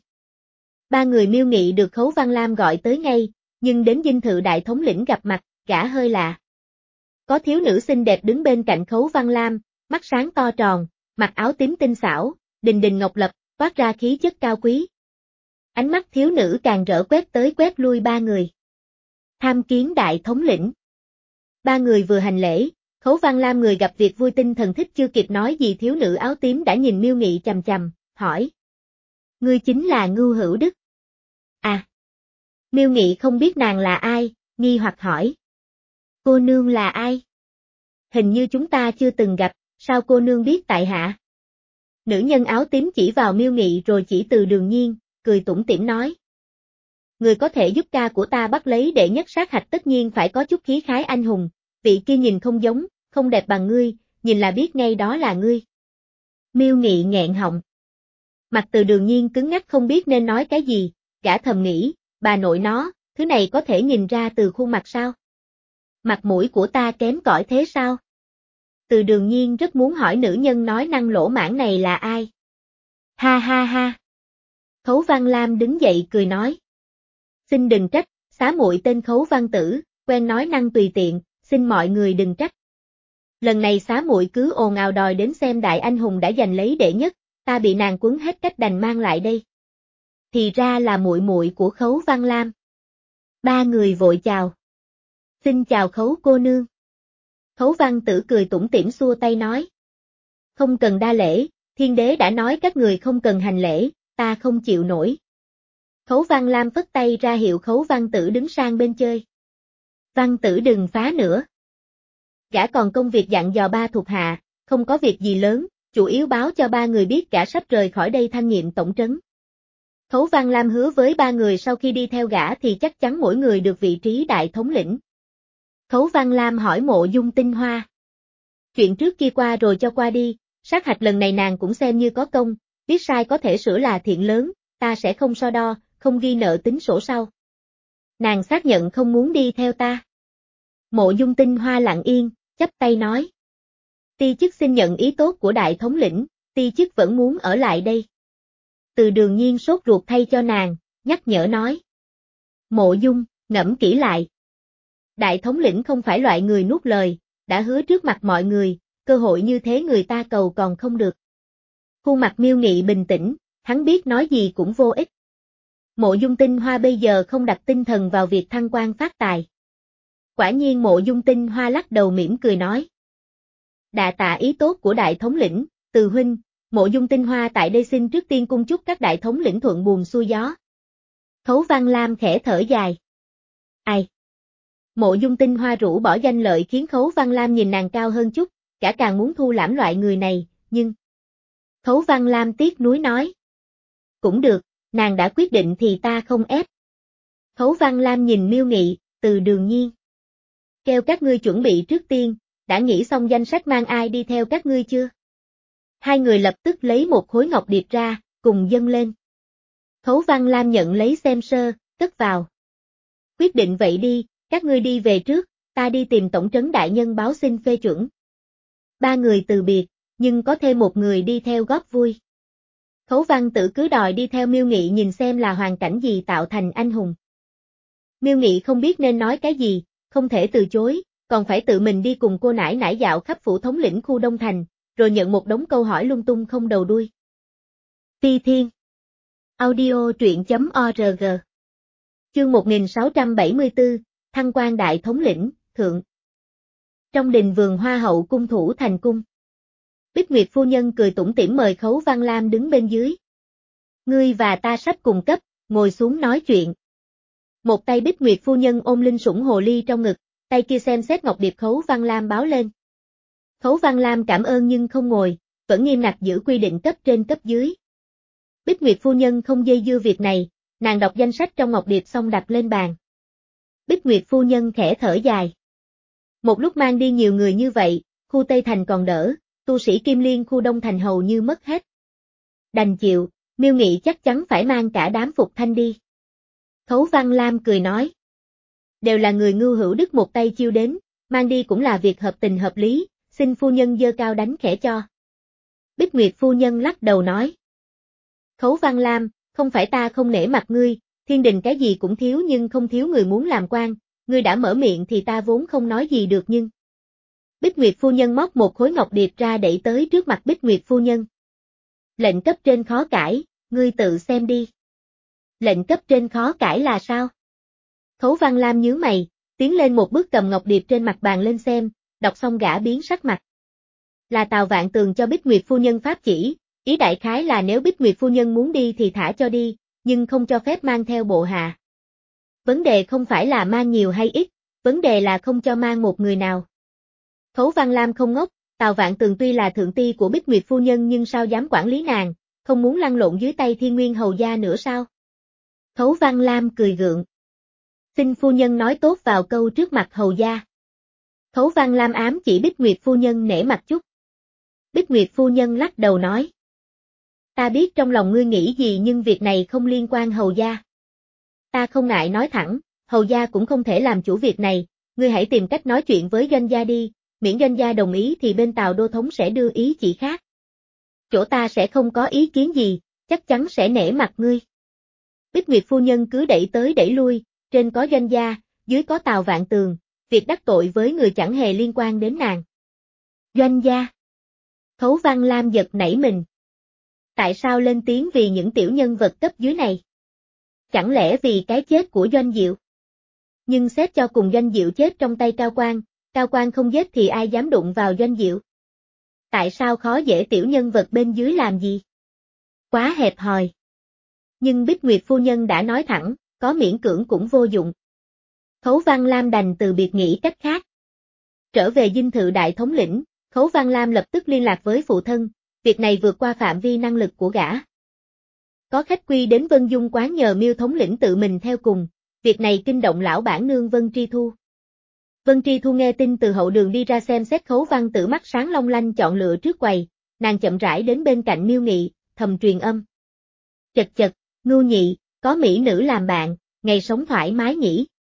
Ba người Miêu Nghị được Khấu Văn Lam gọi tới ngay, nhưng đến dinh thự đại thống lĩnh gặp mặt, gã hơi lạ. Có thiếu nữ xinh đẹp đứng bên cạnh Khấu Văn Lam, mắt sáng to tròn, mặc áo tím tinh xảo, đình đình ngọc lập, toát ra khí chất cao quý. Ánh mắt thiếu nữ càng rỡ quét tới quét lui ba người. Tham kiến đại thống lĩnh. Ba người vừa hành lễ, Khấu Văn Lam người gặp việc vui tinh thần thích chưa kịp nói gì thiếu nữ áo tím đã nhìn Miêu Nghị chằm chằm, hỏi. Ngươi chính là Ngưu Hữu Đức. À. Miêu Nghị không biết nàng là ai, nghi hoặc hỏi. Cô nương là ai? Hình như chúng ta chưa từng gặp, sao cô nương biết tại hạ? Nữ nhân áo tím chỉ vào Miêu Nghị rồi chỉ Từ Đường Nhiên, cười tủm tỉm nói. Người có thể giúp ca của ta bắt lấy đệ nhất sát hạch tất nhiên phải có chút khí khái anh hùng, vị kia nhìn không giống, không đẹp bằng ngươi, nhìn là biết ngay đó là ngươi. Miêu Nghị nghẹn họng. Mặt Từ Đường Nhiên cứng ngắc không biết nên nói cái gì, gã thầm nghĩ, bà nội nó, thứ này có thể nhìn ra từ khuôn mặt sao? Mặt mũi của ta kém cỏi thế sao? Từ Đường Nhiên rất muốn hỏi nữ nhân nói năng lỗ mãng này là ai? Ha ha ha. Khấu Văn Lam đứng dậy cười nói. Xin đừng trách, xá muội tên Khấu Văn Tử, quen nói năng tùy tiện, xin mọi người đừng trách. Lần này xá muội cứ ồn ào đòi đến xem đại anh hùng đã giành lấy đệ nhất, ta bị nàng quấn hết cách đành mang lại đây. Thì ra là muội muội của Khấu Văn Lam. Ba người vội chào. Xin chào Khấu cô nương. Khấu Văn Tử cười tủm tỉm xua tay nói. Không cần đa lễ, thiên đế đã nói các người không cần hành lễ, ta không chịu nổi. Khấu Văn Lam phất tay ra hiệu Khấu Văn Tử đứng sang bên chơi. Văn Tử đừng phá nữa. Gã còn công việc dặn dò ba thuộc hạ, không có việc gì lớn, chủ yếu báo cho ba người biết gã sắp rời khỏi đây thăng nhiệm tổng trấn. Khấu Văn Lam hứa với ba người sau khi đi theo gã thì chắc chắn mỗi người được vị trí đại thống lĩnh. Khấu Văn Lam hỏi Mộ Dung Tinh Hoa. Chuyện trước kia qua rồi cho qua đi, sát hạch lần này nàng cũng xem như có công, biết sai có thể sửa là thiện lớn, ta sẽ không so đo, không ghi nợ tính sổ sau. Nàng xác nhận không muốn đi theo ta. Mộ Dung Tinh Hoa lặng yên, chắp tay nói. Ti chức xin nhận ý tốt của đại thống lĩnh, ti chức vẫn muốn ở lại đây. Từ Đường Nhiên sốt ruột thay cho nàng, nhắc nhở nói. Mộ Dung, ngẫm kỹ lại. Đại thống lĩnh không phải loại người nuốt lời, đã hứa trước mặt mọi người, cơ hội như thế người ta cầu còn không được. Khuôn mặt Miêu Nghị bình tĩnh, hắn biết nói gì cũng vô ích. Mộ Dung Tinh Hoa bây giờ không đặt tinh thần vào việc thăng quan phát tài. Quả nhiên Mộ Dung Tinh Hoa lắc đầu mỉm cười nói. Đa tạ ý tốt của đại thống lĩnh, Từ huynh, Mộ Dung Tinh Hoa tại đây xin trước tiên cung chúc các đại thống lĩnh thuận buồm xuôi gió. Khấu Văn Lam khẽ thở dài. Ai? Mộ Dung Tinh Hoa rũ bỏ danh lợi khiến Khấu Văn Lam nhìn nàng cao hơn chút, cả càng muốn thu lãm loại người này, nhưng... Khấu Văn Lam tiếc nuối nói. Cũng được, nàng đã quyết định thì ta không ép. Khấu Văn Lam nhìn Miêu Nghị, Từ Đường Nhiên. Kêu các ngươi chuẩn bị trước tiên, đã nghĩ xong danh sách mang ai đi theo các ngươi chưa? Hai người lập tức lấy một khối ngọc điệp ra, cùng dâng lên. Khấu Văn Lam nhận lấy xem sơ, cất vào. Quyết định vậy đi, các ngươi đi về trước, ta đi tìm tổng trấn đại nhân báo xin phê chuẩn. Ba người từ biệt, nhưng có thêm một người đi theo góp vui. Khấu Văn Tử cứ đòi đi theo Miêu Nghị nhìn xem là hoàn cảnh gì tạo thành anh hùng. Miêu Nghị không biết nên nói cái gì, không thể từ chối, còn phải tự mình đi cùng cô nải nải dạo khắp phủ thống lĩnh khu Đông Thành, rồi nhận một đống câu hỏi lung tung không đầu đuôi. Ti Thiên Audio truyện chấm org Chương một nghìn sáu trăm bảy mươi tư, Thăng quan đại thống lĩnh, thượng. Trong đình vườn hoa hậu cung thủ thành cung. Bích Nguyệt phu nhân cười tủm tỉm mời Khấu Văn Lam đứng bên dưới. Ngươi và ta sắp cùng cấp, ngồi xuống nói chuyện. Một tay Bích Nguyệt phu nhân ôm linh sủng hồ ly trong ngực, tay kia xem xét ngọc điệp Khấu Văn Lam báo lên. Khấu Văn Lam cảm ơn nhưng không ngồi, vẫn nghiêm ngặt giữ quy định cấp trên cấp dưới. Bích Nguyệt phu nhân không dây dưa việc này, nàng đọc danh sách trong ngọc điệp xong đặt lên bàn. Bích Nguyệt phu nhân khẽ thở dài. Một lúc mang đi nhiều người như vậy, khu Tây Thành còn đỡ, tu sĩ Kim Liên khu Đông Thành hầu như mất hết. Đành chịu, Miêu Nghị chắc chắn phải mang cả đám Phục Thanh đi. Khấu Văn Lam cười nói. Đều là người ngưu hữu đức một tay chiêu đến, mang đi cũng là việc hợp tình hợp lý, xin phu nhân dơ cao đánh khẽ cho. Bích Nguyệt phu nhân lắc đầu nói. Khấu Văn Lam, không phải ta không nể mặt ngươi, thiên đình cái gì cũng thiếu nhưng không thiếu người muốn làm quan, ngươi đã mở miệng thì ta vốn không nói gì được nhưng. Bích Nguyệt phu nhân móc một khối ngọc điệp ra đẩy tới trước mặt Bích Nguyệt phu nhân. Lệnh cấp trên khó cãi, ngươi tự xem đi. Lệnh cấp trên khó cãi là sao? Khấu Văn Lam nhướng mày, tiến lên một bước cầm ngọc điệp trên mặt bàn lên xem, đọc xong gã biến sắc mặt. Là Tào Vạn Tường cho Bích Nguyệt phu nhân pháp chỉ, ý đại khái là nếu Bích Nguyệt phu nhân muốn đi thì thả cho đi, nhưng không cho phép mang theo bộ hạ. Vấn đề không phải là mang nhiều hay ít, vấn đề là không cho mang một người nào. Khấu Văn Lam không ngốc, Tào Vạn Tường tuy là thượng ti của Bích Nguyệt phu nhân nhưng sao dám quản lý nàng, không muốn lăn lộn dưới tay Thiên Nguyên hầu gia nữa sao? Khấu Văn Lam cười gượng. Xin phu nhân nói tốt vào câu trước mặt hầu gia. Khấu Văn Lam ám chỉ Bích Nguyệt phu nhân nể mặt chút. Bích Nguyệt phu nhân lắc đầu nói. Ta biết trong lòng ngươi nghĩ gì nhưng việc này không liên quan hầu gia. Ta không ngại nói thẳng, hầu gia cũng không thể làm chủ việc này, ngươi hãy tìm cách nói chuyện với doanh gia đi, miễn doanh gia đồng ý thì bên Tào Đô Thống sẽ đưa ý chỉ khác. Chỗ ta sẽ không có ý kiến gì, chắc chắn sẽ nể mặt ngươi. Bích Nguyệt phu nhân cứ đẩy tới đẩy lui, trên có doanh gia, dưới có Tào Vạn Tường, việc đắc tội với người chẳng hề liên quan đến nàng. Doanh gia. Khấu Văn Lam giật nảy mình. Tại sao lên tiếng vì những tiểu nhân vật cấp dưới này? Chẳng lẽ vì cái chết của Doanh Diệu? Nhưng xét cho cùng Doanh Diệu chết trong tay Cao Quan, Cao Quan không giết thì ai dám đụng vào Doanh Diệu? Tại sao khó dễ tiểu nhân vật bên dưới làm gì? Quá hẹp hòi. Nhưng Bích Nguyệt phu nhân đã nói thẳng, có miễn cưỡng cũng vô dụng. Khấu Văn Lam đành từ biệt nghĩ cách khác. Trở về dinh thự đại thống lĩnh, Khấu Văn Lam lập tức liên lạc với phụ thân, việc này vượt qua phạm vi năng lực của gã. Có khách quy đến Vân Dung quán nhờ Miêu thống lĩnh tự mình theo cùng, việc này kinh động lão bản nương Vân Tri Thu. Vân Tri Thu nghe tin từ hậu đường đi ra xem xét Khấu Văn Tử mắt sáng long lanh chọn lựa trước quầy, nàng chậm rãi đến bên cạnh Miêu Nghị, thầm truyền âm. Chật chật, Ngưu Nhị, có mỹ nữ làm bạn, ngày sống thoải mái nhỉ.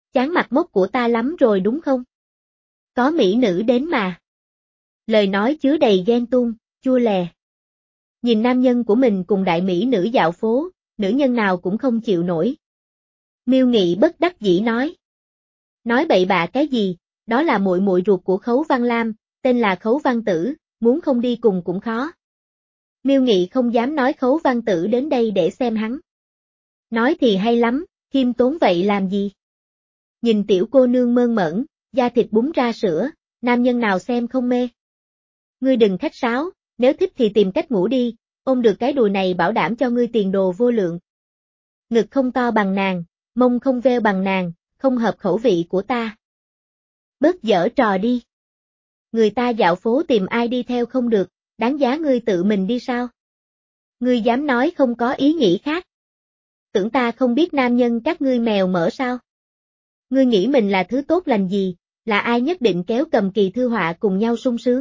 Chán mặt mốc của ta lắm rồi đúng không? Có mỹ nữ đến mà. Lời nói chứa đầy ghen tuông, chua lè. Nhìn nam nhân của mình cùng đại mỹ nữ dạo phố, nữ nhân nào cũng không chịu nổi. Miêu Nghị bất đắc dĩ nói. Nói bậy bạ cái gì, đó là muội muội ruột của Khấu Văn Lam, tên là Khấu Văn Tử, muốn không đi cùng cũng khó. Miêu Nghị không dám nói Khấu Văn Tử đến đây để xem hắn. Nói thì hay lắm, khiêm tốn vậy làm gì? Nhìn tiểu cô nương mơn mởn, da thịt búng ra sữa, nam nhân nào xem không mê. Ngươi đừng khách sáo, nếu thích thì tìm cách ngủ đi, ôm được cái đùi này bảo đảm cho ngươi tiền đồ vô lượng. Ngực không to bằng nàng, mông không veo bằng nàng, không hợp khẩu vị của ta. Bớt giở trò đi. Người ta dạo phố tìm ai đi theo không được, đáng giá ngươi tự mình đi sao? Ngươi dám nói không có ý nghĩ khác. Tưởng ta không biết nam nhân các ngươi mèo mỡ sao? Ngươi nghĩ mình là thứ tốt lành gì, là ai nhất định kéo cầm kỳ thư họa cùng nhau sung sướng?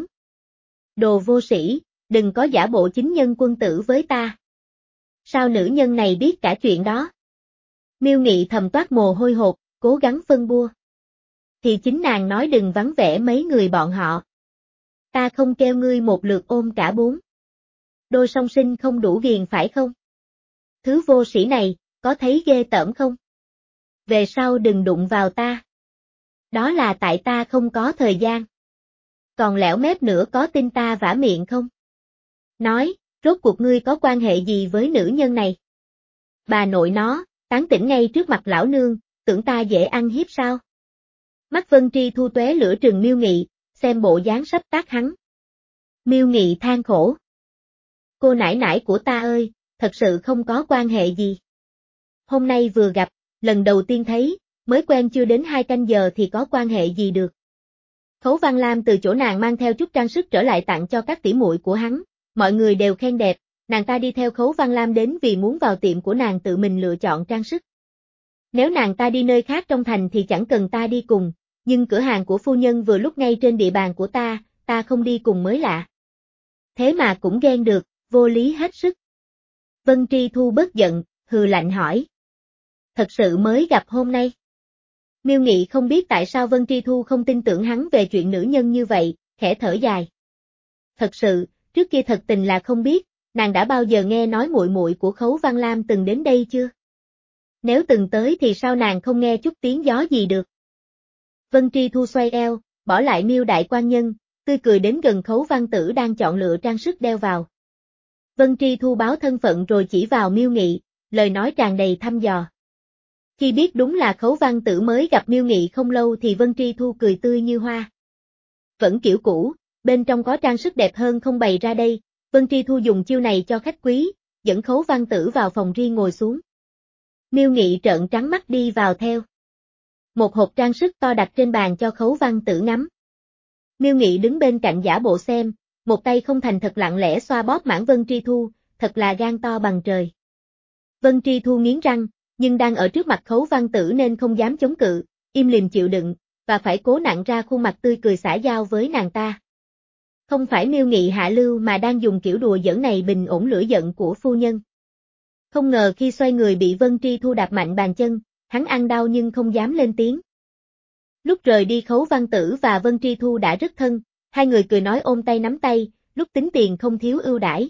Đồ vô sĩ, đừng có giả bộ chính nhân quân tử với ta. Sao nữ nhân này biết cả chuyện đó? Miêu Nghị thầm toát mồ hôi hột, cố gắng phân bua. Thì chính nàng nói đừng vắng vẻ mấy người bọn họ. Ta không kêu ngươi một lượt ôm cả bốn. Đôi song sinh không đủ ghiền phải không? Thứ vô sĩ này, có thấy ghê tởm không? Về sau đừng đụng vào ta. Đó là tại ta không có thời gian. Còn lẻo mép nữa có tin ta vả miệng không? Nói, rốt cuộc ngươi có quan hệ gì với nữ nhân này? Bà nội nó, tán tỉnh ngay trước mặt lão nương, tưởng ta dễ ăn hiếp sao? Mắt Vân Tri Thu tóe lửa trừng Miêu Nghị, xem bộ dáng sắp tác hắn. Miêu Nghị than khổ. Cô nải nải của ta ơi, thật sự không có quan hệ gì. Hôm nay vừa gặp, lần đầu tiên thấy, mới quen chưa đến hai canh giờ thì có quan hệ gì được. Khấu Văn Lam từ chỗ nàng mang theo chút trang sức trở lại tặng cho các tỉ muội của hắn, mọi người đều khen đẹp, nàng ta đi theo Khấu Văn Lam đến vì muốn vào tiệm của nàng tự mình lựa chọn trang sức. Nếu nàng ta đi nơi khác trong thành thì chẳng cần ta đi cùng, nhưng cửa hàng của phu nhân vừa lúc ngay trên địa bàn của ta, ta không đi cùng mới lạ. Thế mà cũng ghen được, vô lý hết sức. Vân Tri Thu bớt giận, hừ lạnh hỏi. Thật sự mới gặp hôm nay. Miêu Nghị không biết tại sao Vân Tri Thu không tin tưởng hắn về chuyện nữ nhân như vậy, khẽ thở dài. Thật sự, trước kia thật tình là không biết, nàng đã bao giờ nghe nói muội muội của Khấu Văn Lam từng đến đây chưa? Nếu từng tới thì sao nàng không nghe chút tiếng gió gì được? Vân Tri Thu xoay eo, bỏ lại Miêu đại quan nhân, tươi cười đến gần Khấu Văn Tử đang chọn lựa trang sức đeo vào. Vân Tri Thu báo thân phận rồi chỉ vào Miêu Nghị, lời nói tràn đầy thăm dò. Khi biết đúng là Khấu Văn Tử mới gặp Miêu Nghị không lâu thì Vân Tri Thu cười tươi như hoa. Vẫn kiểu cũ, bên trong có trang sức đẹp hơn không bày ra đây, Vân Tri Thu dùng chiêu này cho khách quý, dẫn Khấu Văn Tử vào phòng riêng ngồi xuống. Miêu Nghị trợn trắng mắt đi vào theo. Một hộp trang sức to đặt trên bàn cho Khấu Văn Tử ngắm. Miêu Nghị đứng bên cạnh giả bộ xem, một tay không thành thật lặng lẽ xoa bóp mãn Vân Tri Thu, thật là gan to bằng trời. Vân Tri Thu nghiến răng, nhưng đang ở trước mặt Khấu Văn Tử nên không dám chống cự, im lìm chịu đựng, và phải cố nặn ra khuôn mặt tươi cười xã giao với nàng ta. Không phải Miêu Nghị hạ lưu mà đang dùng kiểu đùa giỡn này bình ổn lửa giận của phu nhân. Không ngờ khi xoay người bị Vân Tri Thu đạp mạnh bàn chân, hắn ăn đau nhưng không dám lên tiếng. Lúc rời đi Khấu Văn Tử và Vân Tri Thu đã rất thân, hai người cười nói ôm tay nắm tay, lúc tính tiền không thiếu ưu đãi.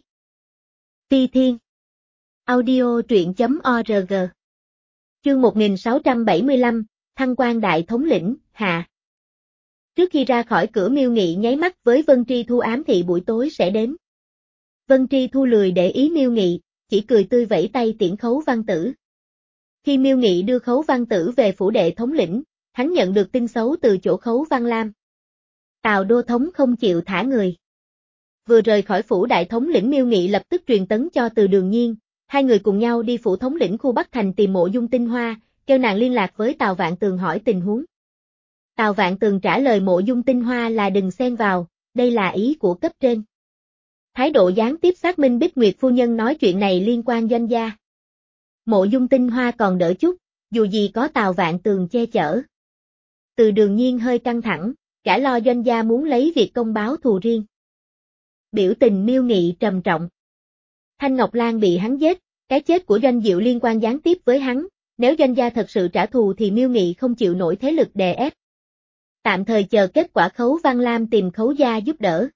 Phi Thiên Audio truyện chấm org Chương một nghìn sáu trăm bảy mươi lăm, Thăng quan đại thống lĩnh, hạ. Trước khi ra khỏi cửa Miêu Nghị nháy mắt với Vân Tri Thu ám thị buổi tối sẽ đến. Vân Tri Thu lười để ý Miêu Nghị, chỉ cười tươi vẫy tay tiễn Khấu Văn Tử. Khi Miêu Nghị đưa Khấu Văn Tử về phủ đệ thống lĩnh, hắn nhận được tin xấu từ chỗ Khấu Văn Lam. Tào Đô Thống không chịu thả người. Vừa rời khỏi phủ đại thống lĩnh Miêu Nghị lập tức truyền tấn cho Từ Đường Nhiên, hai người cùng nhau đi phủ thống lĩnh khu Bắc Thành tìm Mộ Dung Tinh Hoa, kêu nàng liên lạc với Tào Vạn Tường hỏi tình huống. Tào Vạn Tường trả lời Mộ Dung Tinh Hoa là đừng xen vào, đây là ý của cấp trên. Thái độ gián tiếp xác minh Bích Nguyệt phu nhân nói chuyện này liên quan doanh gia. Mộ Dung Tinh Hoa còn đỡ chút, dù gì có Tào Vạn Tường che chở. Từ Đường Nhiên hơi căng thẳng, cả lo doanh gia muốn lấy việc công báo thù riêng. Biểu tình Miêu Nghị trầm trọng. Thanh Ngọc Lan bị hắn giết, cái chết của Doanh Diệu liên quan gián tiếp với hắn, nếu doanh gia thật sự trả thù thì Miêu Nghị không chịu nổi thế lực đè ép. Tạm thời chờ kết quả Khấu Văn Lam tìm Khấu gia giúp đỡ.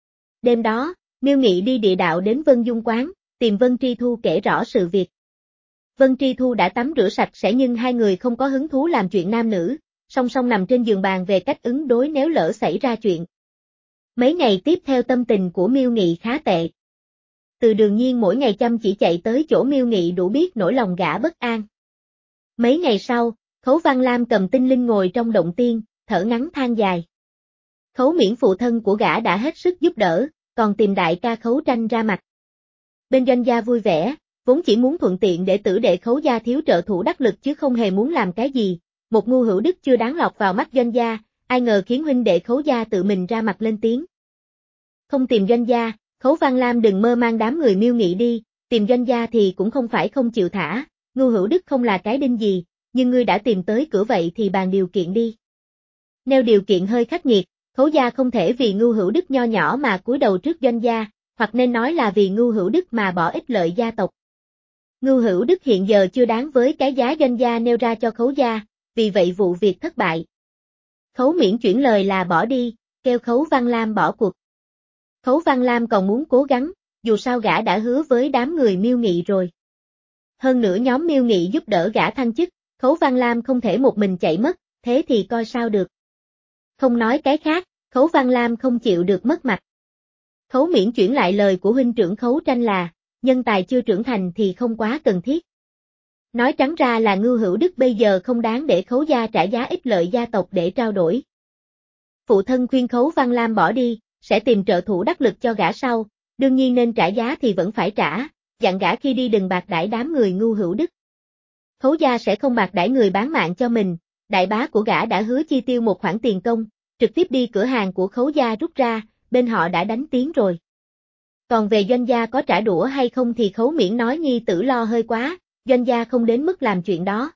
Đêm đó, Miêu Nghị đi địa đạo đến Vân Dung quán, tìm Vân Tri Thu kể rõ sự việc. Vân Tri Thu đã tắm rửa sạch sẽ nhưng hai người không có hứng thú làm chuyện nam nữ, song song nằm trên giường bàn về cách ứng đối nếu lỡ xảy ra chuyện. Mấy ngày tiếp theo tâm tình của Miêu Nghị khá tệ. Từ Đường Nhiên mỗi ngày chăm chỉ chạy tới chỗ Miêu Nghị đủ biết nỗi lòng gã bất an. Mấy ngày sau, Khấu Văn Lam cầm tinh linh ngồi trong động tiên, thở ngắn than dài. Khấu Miễn phụ thân của gã đã hết sức giúp đỡ, còn tìm đại ca Khấu Tranh ra mặt. Bên doanh gia vui vẻ, vốn chỉ muốn thuận tiện để tử đệ Khấu gia thiếu trợ thủ đắc lực chứ không hề muốn làm cái gì, một ngu hữu đức chưa đáng lọt vào mắt doanh gia, ai ngờ khiến huynh đệ Khấu gia tự mình ra mặt lên tiếng. Không tìm doanh gia, Khấu Văn Lam đừng mơ mang đám người Miêu Nghị đi, tìm doanh gia thì cũng không phải không chịu thả, ngu hữu đức không là cái đinh gì, nhưng ngươi đã tìm tới cửa vậy thì bàn điều kiện đi. Nêu điều kiện hơi khắc nghiệt, Khấu gia không thể vì ngu hữu đức nho nhỏ mà cúi đầu trước doanh gia, hoặc nên nói là vì ngu hữu đức mà bỏ ích lợi gia tộc. Ngu hữu đức hiện giờ chưa đáng với cái giá doanh gia nêu ra cho Khấu gia, vì vậy vụ việc thất bại. Khấu Miễn chuyển lời là bỏ đi, kêu Khấu Văn Lam bỏ cuộc. Khấu Văn Lam còn muốn cố gắng, dù sao gã đã hứa với đám người Miêu Nghị rồi. Hơn nữa nhóm Miêu Nghị giúp đỡ gã thăng chức, Khấu Văn Lam không thể một mình chạy mất, thế thì coi sao được. Không nói cái khác, Khấu Văn Lam không chịu được mất mặt. Khấu Miễn chuyển lại lời của huynh trưởng Khấu Tranh là, nhân tài chưa trưởng thành thì không quá cần thiết. Nói trắng ra là Ngưu Hữu Đức bây giờ không đáng để Khấu gia trả giá ích lợi gia tộc để trao đổi. Phụ thân khuyên Khấu Văn Lam bỏ đi, sẽ tìm trợ thủ đắc lực cho gã sau, đương nhiên nên trả giá thì vẫn phải trả, dặn gã khi đi đừng bạc đãi đám người Ngưu Hữu Đức. Khấu gia sẽ không bạc đãi người bán mạng cho mình, đại bá của gã đã hứa chi tiêu một khoản tiền công, trực tiếp đi cửa hàng của Khấu gia rút ra, bên họ đã đánh tiếng rồi. Còn về doanh gia có trả đũa hay không thì Khấu Miễn nói nhi tử lo hơi quá, doanh gia không đến mức làm chuyện đó.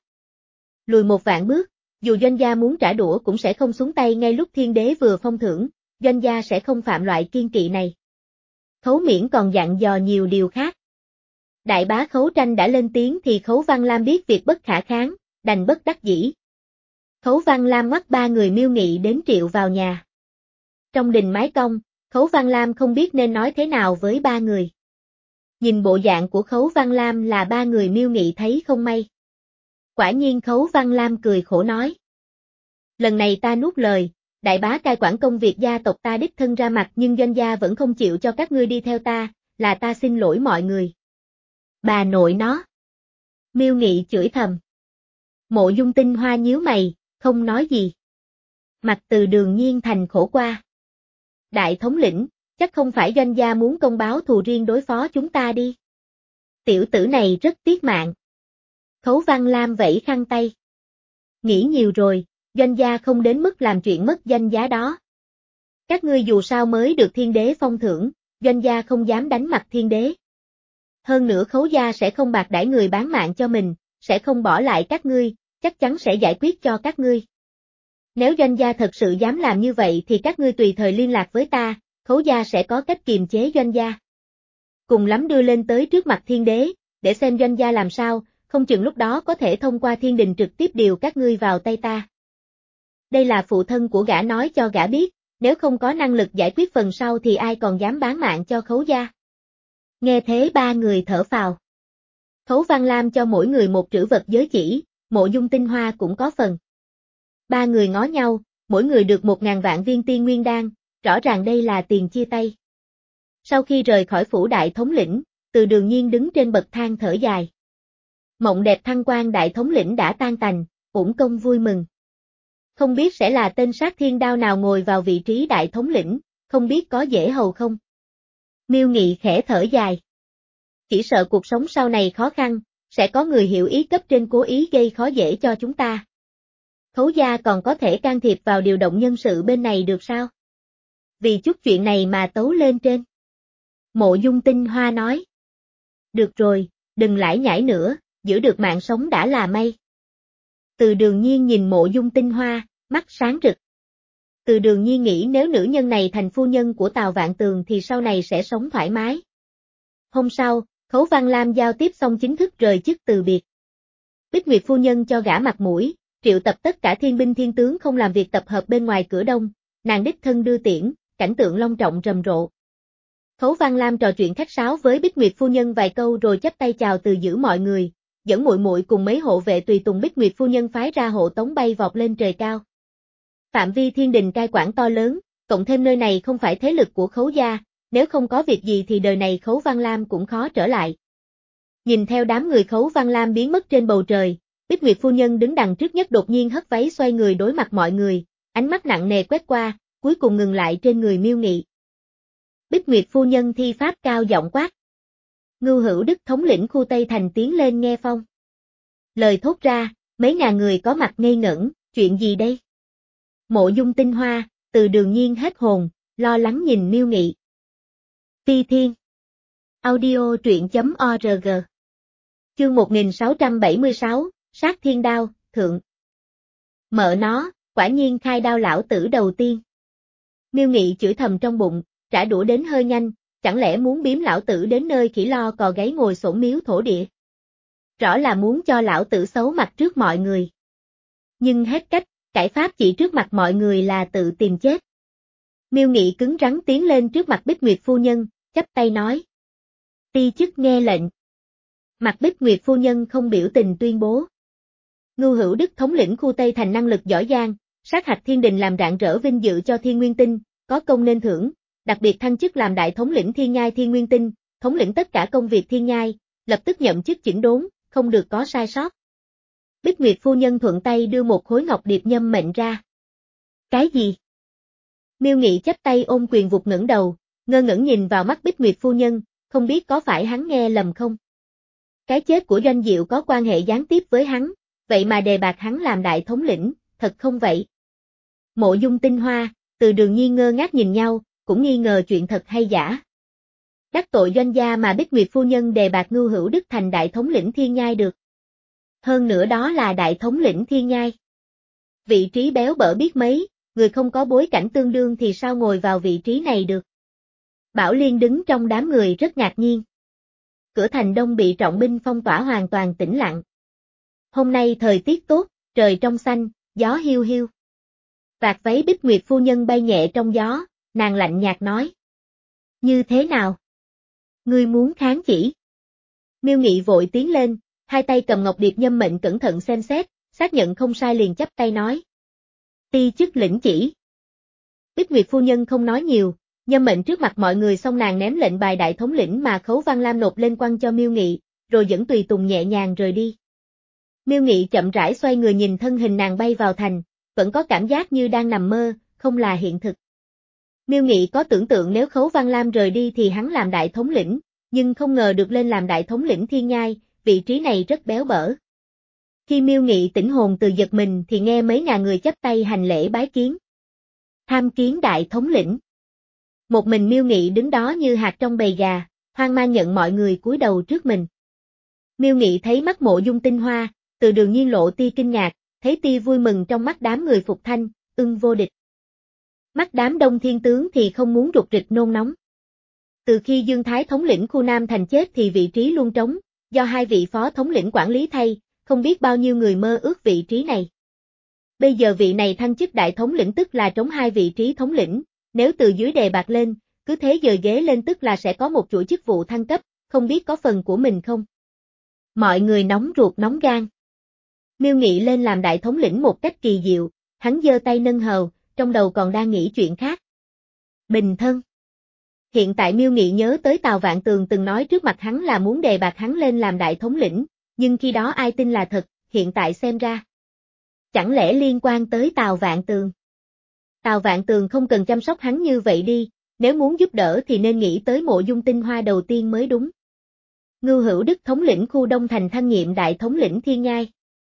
Lùi một vạn bước, dù doanh gia muốn trả đũa cũng sẽ không xuống tay ngay lúc thiên đế vừa phong thưởng, doanh gia sẽ không phạm loại kiên kỵ này. Khấu Miễn còn dặn dò nhiều điều khác. Đại bá Khấu Tranh đã lên tiếng thì Khấu Văn Lam biết việc bất khả kháng, đành bất đắc dĩ. Khấu Văn Lam ngoắt ba người Miêu Nghị đến triệu vào nhà. Trong đình mái cong, Khấu Văn Lam không biết nên nói thế nào với ba người. Nhìn bộ dạng của Khấu Văn Lam là ba người Miêu Nghị thấy không may. Quả nhiên Khấu Văn Lam cười khổ nói. Lần này ta nuốt lời, đại bá cai quản công việc gia tộc ta đích thân ra mặt nhưng doanh gia vẫn không chịu cho các ngươi đi theo ta, là ta xin lỗi mọi người. Bà nội nó. Miêu Nghị chửi thầm. Mộ Dung Tinh Hoa nhíu mày, không nói gì. Mặt Từ Đường Nhiên thành khổ qua. Đại thống lĩnh, chắc không phải doanh gia muốn công báo thù riêng đối phó chúng ta đi. Tiểu tử này rất tiếc mạng. Khấu Văn Lam vẫy khăn tay. Nghĩ nhiều rồi, doanh gia không đến mức làm chuyện mất danh giá đó. Các ngươi dù sao mới được thiên đế phong thưởng, doanh gia không dám đánh mặt thiên đế. Hơn nữa Khấu gia sẽ không bạc đãi người bán mạng cho mình, sẽ không bỏ lại các ngươi, chắc chắn sẽ giải quyết cho các ngươi. Nếu doanh gia thật sự dám làm như vậy thì các ngươi tùy thời liên lạc với ta, Khấu gia sẽ có cách kiềm chế doanh gia. Cùng lắm đưa lên tới trước mặt thiên đế, để xem doanh gia làm sao, không chừng lúc đó có thể thông qua thiên đình trực tiếp điều các ngươi vào tay ta. Đây là phụ thân của gã nói cho gã biết, nếu không có năng lực giải quyết phần sau thì ai còn dám bán mạng cho Khấu gia. Nghe thế ba người thở phào. Khấu Văn Lam cho mỗi người một trữ vật giới chỉ, Mộ Dung Tinh Hoa cũng có phần. Ba người ngó nhau, mỗi người được một ngàn vạn viên tiên nguyên đan, rõ ràng đây là tiền chia tay. Sau khi rời khỏi phủ đại thống lĩnh, Từ Đường Nhiên đứng trên bậc thang thở dài. Mộng đẹp thăng quan đại thống lĩnh đã tan tành, uổng công vui mừng. Không biết sẽ là tên sát thiên đao nào ngồi vào vị trí đại thống lĩnh, không biết có dễ hầu không? Miêu Nghị khẽ thở dài. Chỉ sợ cuộc sống sau này khó khăn, sẽ có người hiểu ý cấp trên cố ý gây khó dễ cho chúng ta. Khấu gia còn có thể can thiệp vào điều động nhân sự bên này được sao? Vì chút chuyện này mà tấu lên trên. Mộ Dung Tinh Hoa nói. Được rồi, đừng lải nhải nữa, giữ được mạng sống đã là may. Từ Đường Nhiên nhìn Mộ Dung Tinh Hoa, mắt sáng rực. Từ Đường Nhiên nghĩ nếu nữ nhân này thành phu nhân của Tào Vạn Tường thì sau này sẽ sống thoải mái. Hôm sau, Khấu Văn Lam giao tiếp xong chính thức rời chức từ biệt. Bích Nguyệt phu nhân cho gã mặt mũi, triệu tập tất cả thiên binh thiên tướng không làm việc tập hợp bên ngoài cửa đông, nàng đích thân đưa tiễn, cảnh tượng long trọng rầm rộ. Khấu Văn Lam trò chuyện khách sáo với Bích Nguyệt phu nhân vài câu rồi chắp tay chào từ giữ mọi người, dẫn muội muội cùng mấy hộ vệ tùy tùng Bích Nguyệt phu nhân phái ra hộ tống bay vọt lên trời cao. Phạm vi thiên đình cai quản to lớn, cộng thêm nơi này không phải thế lực của Khấu gia, nếu không có việc gì thì đời này Khấu Văn Lam cũng khó trở lại. Nhìn theo đám người Khấu Văn Lam biến mất trên bầu trời, Bích Nguyệt phu nhân đứng đằng trước nhất đột nhiên hất váy xoay người đối mặt mọi người, ánh mắt nặng nề quét qua, cuối cùng ngừng lại trên người Miêu Nghị. Bích Nguyệt phu nhân thi pháp cao giọng quát. Ngưu Hữu Đức thống lĩnh khu Tây Thành tiến lên nghe phong. Lời thốt ra, mấy ngàn người có mặt ngây ngẩn, chuyện gì đây? Mộ Dung Tinh Hoa, Từ Đường Nhiên hết hồn, lo lắng nhìn Miêu Nghị. Phi Thiên. Audio truyện chấm org. Chương một nghìn sáu trăm bảy mươi sáu, Sát Thiên Đao, Thượng. Mợ nó, quả nhiên khai đao lão tử đầu tiên. Miêu Nghị chửi thầm trong bụng, trả đũa đến hơi nhanh, chẳng lẽ muốn biếm lão tử đến nơi khỉ lo cò gáy ngồi xổm miếu thổ địa. Rõ là muốn cho lão tử xấu mặt trước mọi người. Nhưng hết cách, cải pháp chỉ trước mặt mọi người là tự tìm chết. Miêu Nghị cứng rắn tiến lên trước mặt Bích Nguyệt phu nhân, chắp tay nói. Ti chức nghe lệnh. Mặt Bích Nguyệt phu nhân không biểu tình tuyên bố. Ngưu Hữu Đức thống lĩnh khu Tây Thành năng lực giỏi giang, sát hạch thiên đình làm rạng rỡ vinh dự cho Thiên Nguyên Tinh, có công nên thưởng, đặc biệt thăng chức làm đại thống lĩnh Thiên Nhai Thiên Nguyên Tinh, thống lĩnh tất cả công việc Thiên Nhai, lập tức nhậm chức chỉnh đốn, không được có sai sót. Bích Nguyệt phu nhân thuận tay đưa một khối ngọc điệp nhâm mệnh ra. Cái gì? Miêu Nghị chắp tay ôm quyền vụt ngẩng đầu, ngơ ngẩn nhìn vào mắt Bích Nguyệt phu nhân, không biết có phải hắn nghe lầm không? Cái chết của Doanh Diệu có quan hệ gián tiếp với hắn, vậy mà đề bạt hắn làm đại thống lĩnh, thật không vậy? Mộ Dung Tinh Hoa, Từ Đường Nhiên ngơ ngác nhìn nhau, cũng nghi ngờ chuyện thật hay giả. Đắc tội Doanh gia mà Bích Nguyệt phu nhân đề bạt Ngưu Hữu Đức thành đại thống lĩnh Thiên Nhai được. Hơn nữa đó là đại thống lĩnh Thiên Nhai. Vị trí béo bở biết mấy, người không có bối cảnh tương đương thì sao ngồi vào vị trí này được. Bảo Liên đứng trong đám người rất ngạc nhiên. Cửa thành đông bị trọng binh phong tỏa hoàn toàn tĩnh lặng. Hôm nay thời tiết tốt, trời trong xanh, gió hiu hiu. Vạt váy Bích Nguyệt phu nhân bay nhẹ trong gió, nàng lạnh nhạt nói. Như thế nào? Ngươi muốn kháng chỉ? Miêu Nghị vội tiến lên, hai tay cầm ngọc điệp nhâm mệnh cẩn thận xem xét, xác nhận không sai liền chắp tay nói. Ti chức lĩnh chỉ. Bích Nguyệt phu nhân không nói nhiều, nhâm mệnh trước mặt mọi người xong nàng ném lệnh bài đại thống lĩnh mà Khấu Văn Lam nộp lên quăng cho Miêu Nghị, rồi dẫn tùy tùng nhẹ nhàng rời đi. Miêu Nghị chậm rãi xoay người nhìn thân hình nàng bay vào thành, vẫn có cảm giác như đang nằm mơ, không là hiện thực. Miêu Nghị có tưởng tượng nếu Khấu Văn Lam rời đi thì hắn làm đại thống lĩnh, nhưng không ngờ được lên làm đại thống lĩnh Thiên Nhai, vị trí này rất béo bở. Khi Miêu Nghị tỉnh hồn từ giật mình thì nghe mấy ngàn người chắp tay hành lễ bái kiến. Tham kiến đại thống lĩnh. Một mình Miêu Nghị đứng đó như hạt trong bầy gà, hoang mang nhận mọi người cúi đầu trước mình. Miêu Nghị thấy mắt Mộ Dung Tinh Hoa, Từ Đường Nhiên lộ tia kinh ngạc, thấy tia vui mừng trong mắt đám người Phục Thanh, Ưng vô địch. Mắt đám đông thiên tướng thì không muốn rụt rịch nôn nóng. Từ khi Dương Thái thống lĩnh khu Nam Thành chết thì vị trí luôn trống, do hai vị phó thống lĩnh quản lý thay, không biết bao nhiêu người mơ ước vị trí này. Bây giờ vị này thăng chức đại thống lĩnh tức là trống hai vị trí thống lĩnh, nếu từ dưới đề bạt lên, cứ thế dời ghế lên tức là sẽ có một chuỗi chức vụ thăng cấp, không biết có phần của mình không? Mọi người nóng ruột nóng gan. Miêu Nghị lên làm đại thống lĩnh một cách kỳ diệu, hắn giơ tay nâng hầu, trong đầu còn đang nghĩ chuyện khác. Bình thân. Hiện tại Miêu Nghị nhớ tới Tào Vạn Tường từng nói trước mặt hắn là muốn đề bạt hắn lên làm đại thống lĩnh, nhưng khi đó ai tin là thật, hiện tại xem ra. Chẳng lẽ liên quan tới Tào Vạn Tường? Tào Vạn Tường không cần chăm sóc hắn như vậy đi, nếu muốn giúp đỡ thì nên nghĩ tới Mộ Dung Tinh Hoa đầu tiên mới đúng. Ngưu Hữu Đức thống lĩnh khu Đông Thành thăng nhiệm đại thống lĩnh Thiên Nhai.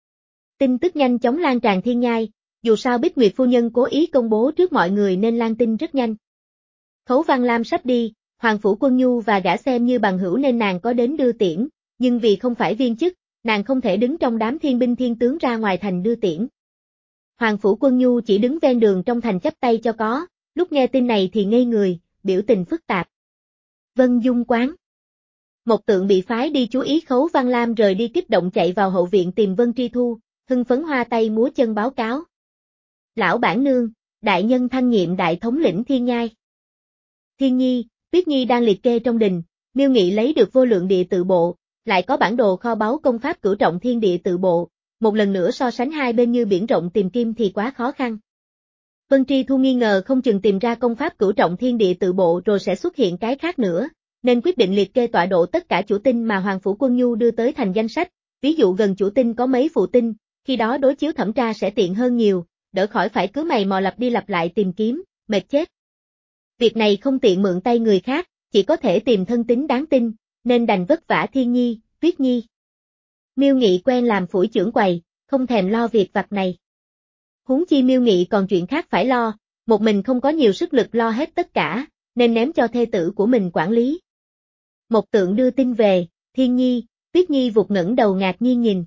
Tin tức nhanh chóng lan tràn Thiên Nhai, dù sao Bích Nguyệt phu nhân cố ý công bố trước mọi người nên lan tin rất nhanh. Khấu Văn Lam sắp đi, Hoàng Phủ Quân Nhu và gã xem như bằng hữu nên nàng có đến đưa tiễn, nhưng vì không phải viên chức, nàng không thể đứng trong đám thiên binh thiên tướng ra ngoài thành đưa tiễn. Hoàng Phủ Quân Nhu chỉ đứng ven đường trong thành chắp tay cho có, lúc nghe tin này thì ngây người, biểu tình phức tạp. Vân Dung Quán. Một Tượng bị phái đi chú ý Khấu Văn Lam rời đi kích động chạy vào hậu viện tìm Vân Tri Thu, hưng phấn hoa tay múa chân báo cáo. Lão bản nương, đại nhân thăng nhiệm đại thống lĩnh Thiên Nhai. Thiên Nhi, Tuyết Nhi đang liệt kê trong đình, Miêu Nghị lấy được vô lượng địa tự bộ, lại có bản đồ kho báu công pháp cửu trọng thiên địa tự bộ, một lần nữa so sánh hai bên như biển rộng tìm kim thì quá khó khăn. Vân Tri Thu nghi ngờ không chừng tìm ra công pháp cửu trọng thiên địa tự bộ rồi sẽ xuất hiện cái khác nữa, nên quyết định liệt kê tọa độ tất cả chủ tinh mà Hoàng Phủ Quân Nhu đưa tới thành danh sách, ví dụ gần chủ tinh có mấy phụ tinh, khi đó đối chiếu thẩm tra sẽ tiện hơn nhiều, đỡ khỏi phải cứ mày mò lặp đi lặp lại tìm kiếm, mệt chết. Việc này không tiện mượn tay người khác, chỉ có thể tìm thân tín đáng tin, nên đành vất vả Thiên Nhi, Tuyết Nhi. Miêu Nghị quen làm phủi chưởng quầy, không thèm lo việc vặt này. Huống chi Miêu Nghị còn chuyện khác phải lo, một mình không có nhiều sức lực lo hết tất cả, nên ném cho thê tử của mình quản lý. Một Tượng đưa tin về, Thiên Nhi, Tuyết Nhi vụt ngẩng đầu ngạc nhiên nhìn.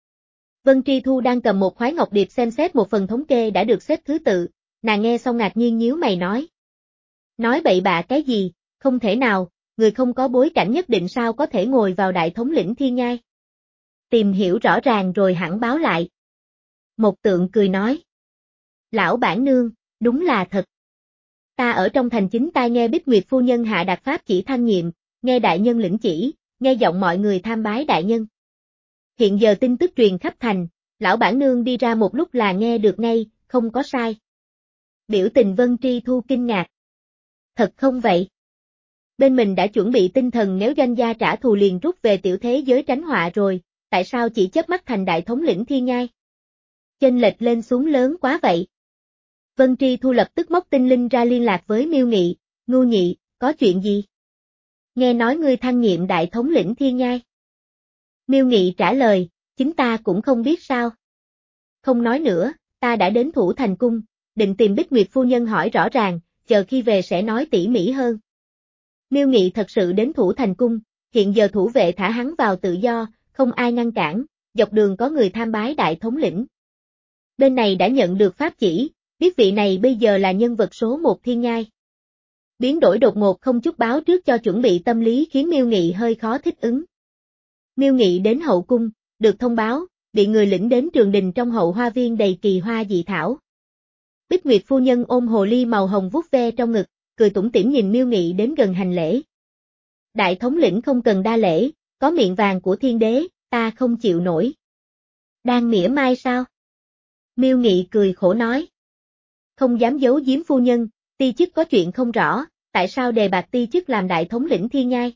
Vân Tri Thu đang cầm một khoái ngọc điệp xem xét một phần thống kê đã được xếp thứ tự, nàng nghe xong ngạc nhiên nhíu mày nói. Nói bậy bạ cái gì, không thể nào, người không có bối cảnh nhất định sao có thể ngồi vào đại thống lĩnh Thiên Nhai. Tìm hiểu rõ ràng rồi hẳn báo lại. Một Tượng cười nói. Lão bản nương, đúng là thật. Ta ở trong thành chính tai nghe Bích Nguyệt phu nhân hạ đạt pháp chỉ thăng nhiệm, nghe đại nhân lĩnh chỉ, nghe giọng mọi người tham bái đại nhân. Hiện giờ tin tức truyền khắp thành, lão bản nương đi ra một lúc là nghe được ngay, không có sai. Biểu tình Vân Tri Thu kinh ngạc. Thật không vậy? Bên mình đã chuẩn bị tinh thần nếu doanh gia trả thù liền rút về tiểu thế giới tránh họa rồi, tại sao chỉ chớp mắt thành đại thống lĩnh Thiên Nhai? Chênh lệch lên xuống lớn quá vậy. Vân Tri Thu lập tức móc tinh linh ra liên lạc với Miêu Nghị, Ngưu Nhị, có chuyện gì? Nghe nói ngươi thăng nhiệm đại thống lĩnh Thiên Nhai. Miêu Nghị trả lời, chính ta cũng không biết sao. Không nói nữa, ta đã đến Thủ Thành Cung, định tìm Bích Nguyệt phu nhân hỏi rõ ràng, chờ khi về sẽ nói tỉ mỉ hơn. Miêu Nghị thật sự đến Thủ Thành Cung, hiện giờ thủ vệ thả hắn vào tự do, không ai ngăn cản, dọc đường có người tham bái đại thống lĩnh. Bên này đã nhận được pháp chỉ, biết vị này bây giờ là nhân vật số một Thiên Nhai. Biến đổi đột ngột không chút báo trước cho chuẩn bị tâm lý khiến Miêu Nghị hơi khó thích ứng. Miêu Nghị đến hậu cung, được thông báo, bị người lĩnh đến trường đình trong hậu hoa viên đầy kỳ hoa dị thảo. Bích Nguyệt phu nhân ôm hồ ly màu hồng vuốt ve trong ngực, cười tủm tỉm nhìn Miêu Nghị đến gần hành lễ. Đại thống lĩnh không cần đa lễ, có miệng vàng của thiên đế, ta không chịu nổi. Đang mỉa mai sao? Miêu Nghị cười khổ nói. Không dám giấu giếm phu nhân, ti chức có chuyện không rõ, tại sao đề bạt ti chức làm đại thống lĩnh Thiên Nhai?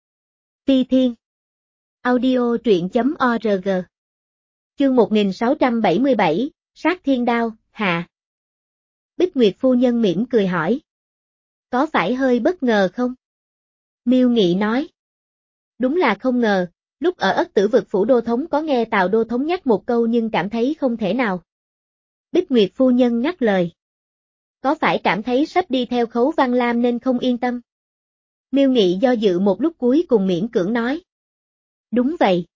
Phi Thiên. Audio truyện chấm org. Chương một nghìn sáu trăm bảy mươi bảy, Sát Thiên Đao, hạ. Bích Nguyệt phu nhân mỉm cười hỏi. Có phải hơi bất ngờ không? Miêu Nghị nói. Đúng là không ngờ, lúc ở Ất Tử Vực phủ đô thống có nghe Tào đô thống nhắc một câu nhưng cảm thấy không thể nào. Bích Nguyệt phu nhân ngắt lời. Có phải cảm thấy sắp đi theo Khấu Văn Lam nên không yên tâm? Miêu Nghị do dự một lúc cuối cùng miễn cưỡng nói. Đúng vậy.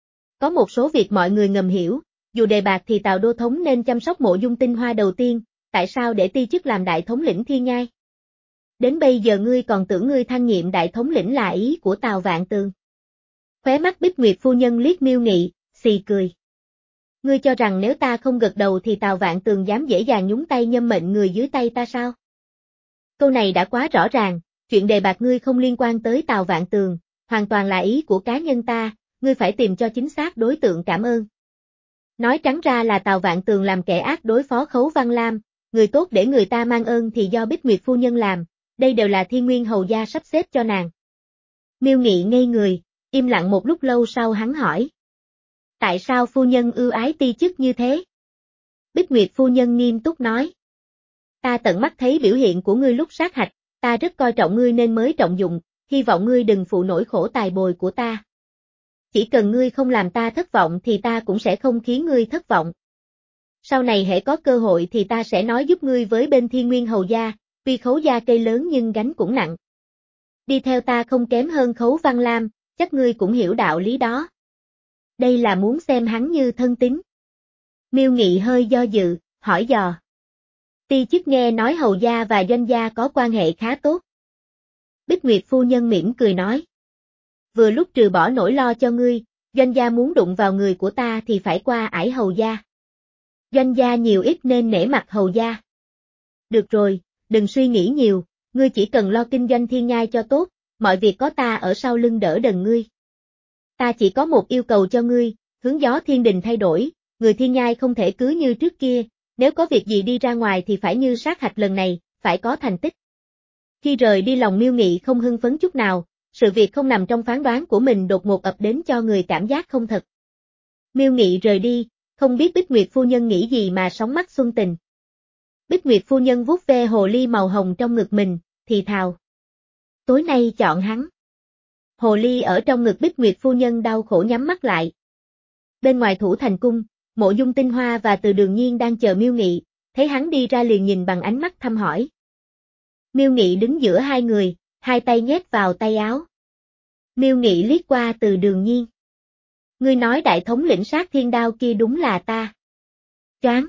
Có một số việc mọi người ngầm hiểu, dù đề bạt thì Tào đô thống nên chăm sóc mộ dung tinh hoa đầu tiên, tại sao để ti chức làm đại thống lĩnh Thiên Nhai? Đến bây giờ ngươi còn tưởng ngươi thăng nhiệm đại thống lĩnh là ý của Tào Vạn Tường. Khóe mắt Bích Nguyệt phu nhân liếc Miêu Nghị, xì cười. Ngươi cho rằng nếu ta không gật đầu thì Tào Vạn Tường dám dễ dàng nhúng tay nhâm mệnh người dưới tay ta sao? Câu này đã quá rõ ràng, chuyện đề bạt ngươi không liên quan tới Tào Vạn Tường, hoàn toàn là ý của cá nhân ta, ngươi phải tìm cho chính xác đối tượng cảm ơn. Nói trắng ra là Tào Vạn Tường làm kẻ ác đối phó Khấu Văn Lam, người tốt để người ta mang ơn thì do Bích Nguyệt phu nhân làm, đây đều là Thiên Nguyên hầu gia sắp xếp cho nàng. Miêu Nghị ngây người, im lặng một lúc lâu sau hắn hỏi. Tại sao phu nhân ưu ái ti chức như thế? Bích Nguyệt phu nhân nghiêm túc nói. Ta tận mắt thấy biểu hiện của ngươi lúc sát hạch, ta rất coi trọng ngươi nên mới trọng dụng, hy vọng ngươi đừng phụ nổi khổ tài bồi của ta. Chỉ cần ngươi không làm ta thất vọng thì ta cũng sẽ không khiến ngươi thất vọng. Sau này hễ có cơ hội thì ta sẽ nói giúp ngươi với bên Thiên Nguyên hầu gia, tuy Khấu gia cây lớn nhưng gánh cũng nặng. Đi theo ta không kém hơn Khấu Văn Lam, chắc ngươi cũng hiểu đạo lý đó. Đây là muốn xem hắn như thân tín. Miêu Nghị hơi do dự, hỏi dò. Ti chức nghe nói hầu gia và doanh gia có quan hệ khá tốt. Bích Nguyệt phu nhân mỉm cười nói. vừa lúc trừ bỏ nỗi lo cho ngươi, Doanh gia muốn đụng vào người của ta thì phải qua ải Hầu gia. Doanh gia nhiều ít nên nể mặt Hầu gia. Được rồi, đừng suy nghĩ nhiều, ngươi chỉ cần lo kinh doanh thiên nhai cho tốt, mọi việc có ta ở sau lưng đỡ đần ngươi. Ta chỉ có một yêu cầu cho ngươi, hướng gió thiên đình thay đổi, người thiên nhai không thể cứ như trước kia, nếu có việc gì đi ra ngoài thì phải như sát hạch lần này, phải có thành tích. Khi rời đi lòng Miêu Nghị không hưng phấn chút nào, sự việc không nằm trong phán đoán của mình đột ngột ập đến cho người cảm giác không thật. Miêu Nghị rời đi, không biết Bích Nguyệt phu nhân nghĩ gì mà sóng mắt xuân tình. Bích Nguyệt phu nhân vuốt ve hồ ly màu hồng trong ngực mình, thì thào. Tối nay chọn hắn. Hồ ly ở trong ngực Bích Nguyệt phu nhân đau khổ nhắm mắt lại. Bên ngoài Thủ Thành cung, Mộ Dung Tinh Hoa và Từ Đường Nhiên đang chờ Miêu Nghị, thấy hắn đi ra liền nhìn bằng ánh mắt thăm hỏi. Miêu Nghị đứng giữa hai người, hai tay nhét vào tay áo. Miêu Nghị liếc qua Từ Đường Nhiên. Ngươi nói đại thống lĩnh sát thiên đao kia đúng là ta. Choáng.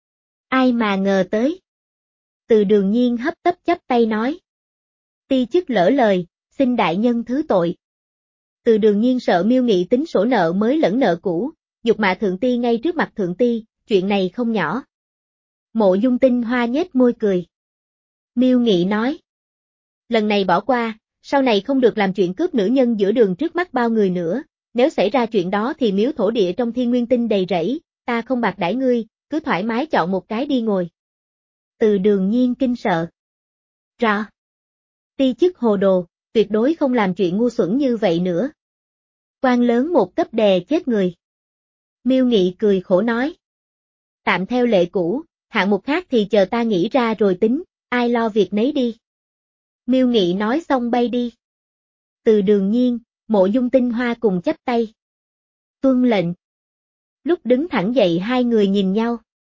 Ai mà ngờ tới. Từ Đường Nhiên hấp tấp chắp tay nói. Ti chức lỡ lời, xin đại nhân thứ tội. Từ Đường Nhiên sợ Miêu Nghị tính sổ nợ mới lẫn nợ cũ, dục mạ thượng ti ngay trước mặt thượng ti, chuyện này không nhỏ. Mộ Dung Tinh Hoa nhếch môi cười. Miêu Nghị nói. Lần này bỏ qua, sau này không được làm chuyện cướp nữ nhân giữa đường trước mắt bao người nữa, nếu xảy ra chuyện đó thì miếu thổ địa trong Thiên Nguyên Tinh đầy rẫy, ta không bạc đãi ngươi, cứ thoải mái chọn một cái đi ngồi. Từ Đường Nhiên kinh sợ. Rõ. Ti chức hồ đồ, tuyệt đối không làm chuyện ngu xuẩn như vậy nữa. Quan lớn một cấp đè chết người. Miêu Nghị cười khổ nói. Tạm theo lệ cũ, hạng mục khác thì chờ ta nghĩ ra rồi tính, ai lo việc nấy đi. Miêu Nghị nói xong bay đi. Từ Đường Nhiên, Mộ Dung Tinh Hoa cùng chắp tay. Tuân lệnh. Lúc đứng thẳng dậy hai người nhìn nhau.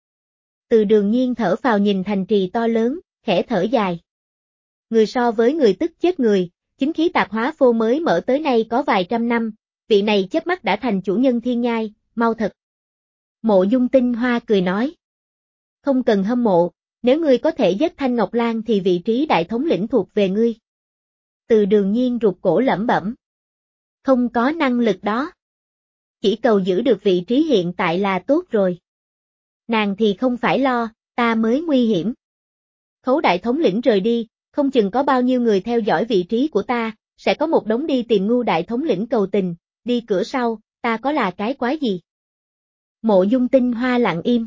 Từ Đường Nhiên thở phào nhìn thành trì to lớn, khẽ thở dài. Người so với người tức chết người, chính khí tạp hóa phô mới mở tới nay có vài trăm năm, vị này chớp mắt đã thành chủ nhân thiên nhai, mau thật. Mộ Dung Tinh Hoa cười nói. Không cần hâm mộ, nếu ngươi có thể giết Thanh Ngọc Lan thì vị trí đại thống lĩnh thuộc về ngươi. Từ Đường Nhiên rụt cổ lẩm bẩm. Không có năng lực đó. Chỉ cầu giữ được vị trí hiện tại là tốt rồi. Nàng thì không phải lo, ta mới nguy hiểm. Khấu đại thống lĩnh rời đi, không chừng có bao nhiêu người theo dõi vị trí của ta, sẽ có một đống đi tìm Ngưu đại thống lĩnh cầu tình, đi cửa sau, ta có là cái quái gì. Mộ Dung Tinh Hoa lặng im.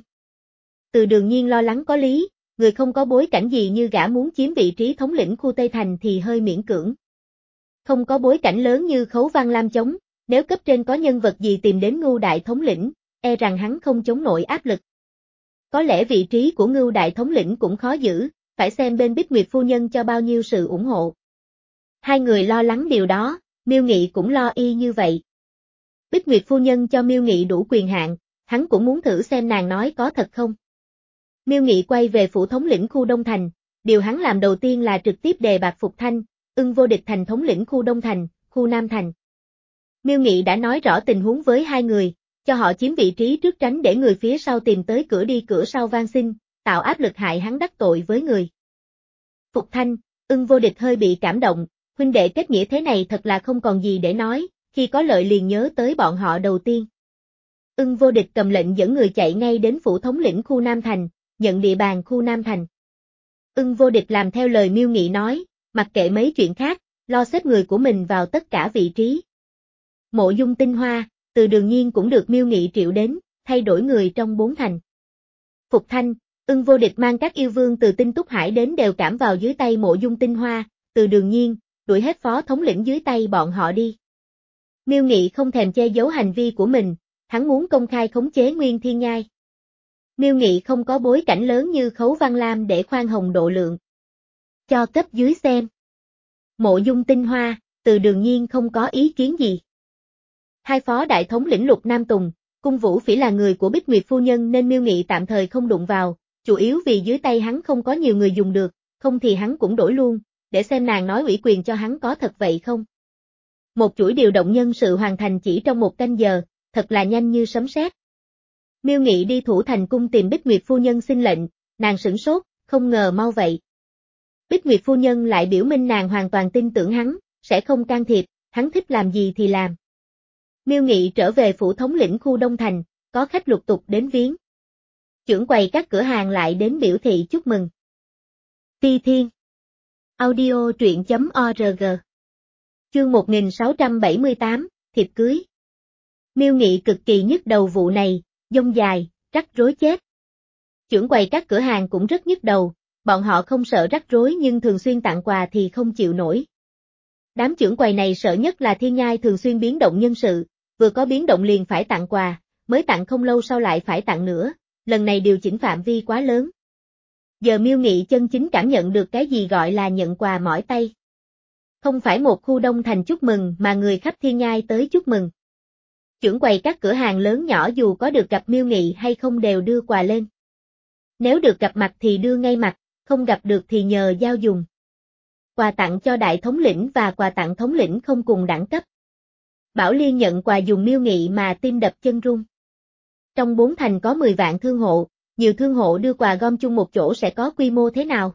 Từ Đường Nhiên lo lắng có lý, người không có bối cảnh gì như gã muốn chiếm vị trí thống lĩnh khu Tây Thành thì hơi miễn cưỡng. Không có bối cảnh lớn như Khấu Văn Lam chống, nếu cấp trên có nhân vật gì tìm đến Ngưu đại thống lĩnh, e rằng hắn không chống nổi áp lực. Có lẽ vị trí của Ngưu đại thống lĩnh cũng khó giữ, phải xem bên Bích Nguyệt phu nhân cho bao nhiêu sự ủng hộ. Hai người lo lắng điều đó, Miêu Nghị cũng lo y như vậy. Bích Nguyệt phu nhân cho Miêu Nghị đủ quyền hạn, hắn cũng muốn thử xem nàng nói có thật không. Miêu Nghị quay về phủ thống lĩnh khu Đông Thành, điều hắn làm đầu tiên là trực tiếp đề bạt Phục Thanh, Ưng Vô Địch thành thống lĩnh khu Đông Thành, khu Nam Thành. Miêu Nghị đã nói rõ tình huống với hai người, cho họ chiếm vị trí trước tránh để người phía sau tìm tới cửa đi cửa sau van xin, tạo áp lực hại hắn đắc tội với người. Phục Thanh, Ưng Vô Địch hơi bị cảm động, huynh đệ kết nghĩa thế này thật là không còn gì để nói, khi có lợi liền nhớ tới bọn họ đầu tiên. Ưng Vô Địch cầm lệnh dẫn người chạy ngay đến phủ thống lĩnh khu Nam Thành, nhận địa bàn khu Nam Thành. Ưng Vô Địch làm theo lời Miêu Nghị nói, mặc kệ mấy chuyện khác, lo xếp người của mình vào tất cả vị trí. Mộ Dung Tinh Hoa, Từ Đường Nhiên cũng được Miêu Nghị triệu đến, thay đổi người trong bốn thành. Phục Thanh, Ưng Vô Địch mang các yêu vương từ Tinh Túc Hải đến đều cảm vào dưới tay Mộ Dung Tinh Hoa, Từ Đường Nhiên, đuổi hết phó thống lĩnh dưới tay bọn họ đi. Miêu Nghị không thèm che giấu hành vi của mình, hắn muốn công khai khống chế Nguyên Thiên Nhai. Miêu Nghị không có bối cảnh lớn như Khấu Văn Lam để khoan hồng độ lượng. Cho cấp dưới xem. Mộ Dung Tinh Hoa, Từ Đường Nhiên không có ý kiến gì. Hai phó đại thống lĩnh Lục Nam Tùng, Cung Vũ Phỉ là người của Bích Nguyệt phu nhân nên Miêu Nghị tạm thời không đụng vào, chủ yếu vì dưới tay hắn không có nhiều người dùng được, không thì hắn cũng đổi luôn, để xem nàng nói ủy quyền cho hắn có thật vậy không. Một chuỗi điều động nhân sự hoàn thành chỉ trong một canh giờ, thật là nhanh như sấm sét. Miêu Nghị đi Thủ Thành cung tìm Bích Nguyệt phu nhân xin lệnh, nàng sửng sốt, không ngờ mau vậy. Bích Nguyệt phu nhân lại biểu minh nàng hoàn toàn tin tưởng hắn, sẽ không can thiệp, hắn thích làm gì thì làm. Miêu Nghị trở về phủ thống lĩnh khu Đông Thành, có khách lục tục đến viếng. Trưởng quầy các cửa hàng lại đến biểu thị chúc mừng. Ti Thiên. Audio truyện chấm org. Chương một nghìn sáu trăm bảy mươi tám, thiệp cưới. Miêu Nghị cực kỳ nhức đầu vụ này, dông dài, rắc rối chết. Trưởng quầy các cửa hàng cũng rất nhức đầu, bọn họ không sợ rắc rối nhưng thường xuyên tặng quà thì không chịu nổi. Đám trưởng quầy này sợ nhất là Thiên Nhai thường xuyên biến động nhân sự, vừa có biến động liền phải tặng quà, mới tặng không lâu sau lại phải tặng nữa, lần này điều chỉnh phạm vi quá lớn. Giờ Miêu Nghị chân chính cảm nhận được cái gì gọi là nhận quà mỏi tay. Không phải một khu Đông Thành chúc mừng mà người khắp Thiên Nhai tới chúc mừng. Trưởng quầy các cửa hàng lớn nhỏ dù có được gặp Miêu Nghị hay không đều đưa quà lên. Nếu được gặp mặt thì đưa ngay mặt, không gặp được thì nhờ giao dùng. Quà tặng cho đại thống lĩnh và quà tặng thống lĩnh không cùng đẳng cấp. Bảo Liên nhận quà dùng Miêu Nghị mà tim đập chân run. Trong bốn thành có mười vạn thương hộ, nhiều thương hộ đưa quà gom chung một chỗ sẽ có quy mô thế nào?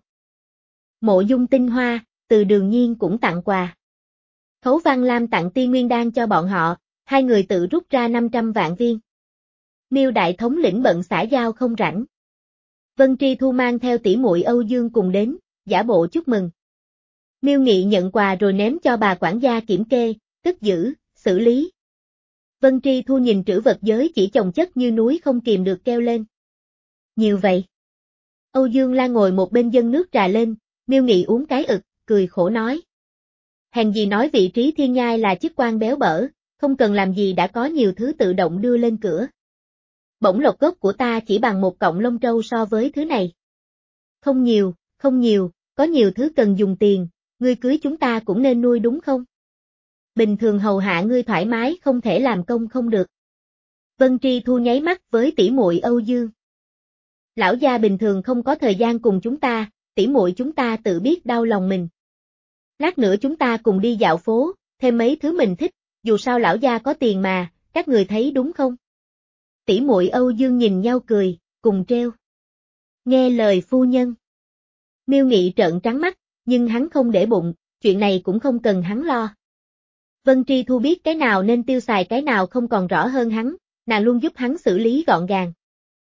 Mộ Dung Tinh Hoa, Từ Đường Nhiên cũng tặng quà. Khấu Văn Lam tặng Tiên Nguyên Đan cho bọn họ, hai người tự rút ra năm trăm vạn viên. Miêu đại thống lĩnh bận xã giao không rảnh. Vân Tri Thu mang theo tỷ muội Âu Dương cùng đến, giả bộ chúc mừng. Miêu Nghị nhận quà rồi ném cho bà quản gia kiểm kê, cất giữ, xử lý. Vân Tri Thu nhìn trữ vật giới chỉ chồng chất như núi không kìm được kêu lên. Nhiều vậy. Âu Dương Lan ngồi một bên dâng nước trà lên, Miêu Nghị uống cái ực, cười khổ nói. Hèn gì nói vị trí Thiên Nhai là chức quan béo bở, không cần làm gì đã có nhiều thứ tự động đưa lên cửa. Bổng lộc gốc của ta chỉ bằng một cọng lông trâu so với thứ này. Không nhiều, không nhiều, có nhiều thứ cần dùng tiền, ngươi cưới chúng ta cũng nên nuôi đúng không? Bình thường hầu hạ ngươi thoải mái không thể làm công không được. Vân Tri Thu nháy mắt với tỷ muội Âu Dương. Lão gia bình thường không có thời gian cùng chúng ta, tỷ muội chúng ta tự biết đau lòng mình. Lát nữa chúng ta cùng đi dạo phố, thêm mấy thứ mình thích, dù sao lão gia có tiền mà, các người thấy đúng không? Tỷ muội Âu Dương nhìn nhau cười, cùng treo. Nghe lời phu nhân. Miêu Nghị trợn trắng mắt, nhưng hắn không để bụng, chuyện này cũng không cần hắn lo. Vân Tri Thu biết cái nào nên tiêu xài cái nào không còn rõ hơn hắn, nàng luôn giúp hắn xử lý gọn gàng.